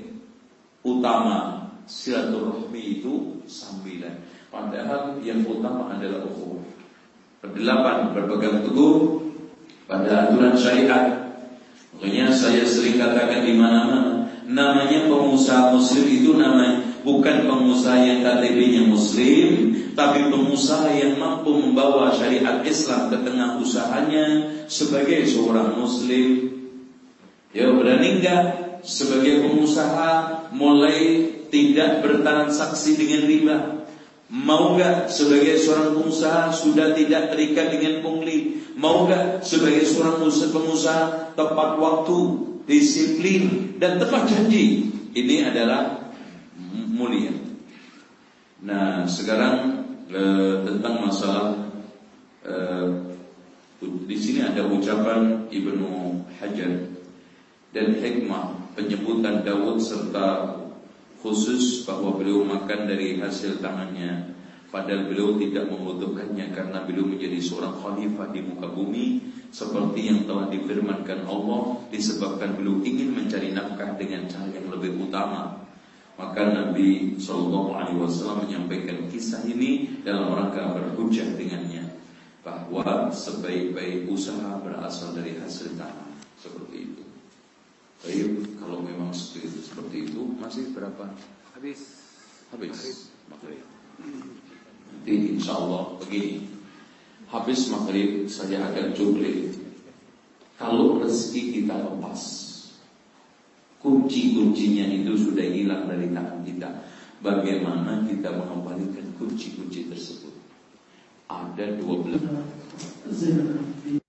Speaker 1: utama, silaturahmi itu sambilan. Padahal yang utama adalah ukhuwah. Kedelapan, berpegang teguh pada aturan syariat. Makanya saya sering katakan di mana-mana,
Speaker 2: namanya pengusaha muslim itu namanya bukan pengusaha yang K T P-nya muslim, tapi pengusaha yang mampu membawa syariat Islam ke tengah usahanya sebagai seorang muslim. Ya, berani enggak sebagai pengusaha mulai tidak bertransaksi dengan riba? Mau enggak sebagai seorang pengusaha sudah tidak terikat dengan pungli? Mau enggak sebagai seorang pengusaha tepat waktu, disiplin, dan tepat janji? Ini adalah mulia. Nah, sekarang eh, tentang masalah eh, di sini ada ucapan Ibnu Hajar dan hikmah penyebutan Daud serta khusus bahwa beliau makan dari hasil tangannya, padahal beliau tidak membutuhkannya karena beliau menjadi seorang khalifah di muka bumi seperti yang telah difirmankan Allah, disebabkan beliau ingin mencari nafkah dengan cara yang lebih utama. Maka Nabi shallallahu alaihi wasallam menyampaikan kisah ini dalam rangka berhujjah dengannya bahwa sebaik-baik usaha berasal dari hasil tangan. Seperti itu. Baik, kalau memang seperti itu, seperti itu masih berapa?
Speaker 3: Habis.
Speaker 2: Habis maghrib. Nanti insya Allah begini, habis maghrib saya akan cuplik. Kalau rezeki kita lepas, kunci-kuncinya itu sudah hilang dari tangan kita, bagaimana kita mengembalikan kunci-kunci tersebut? Ada dua belas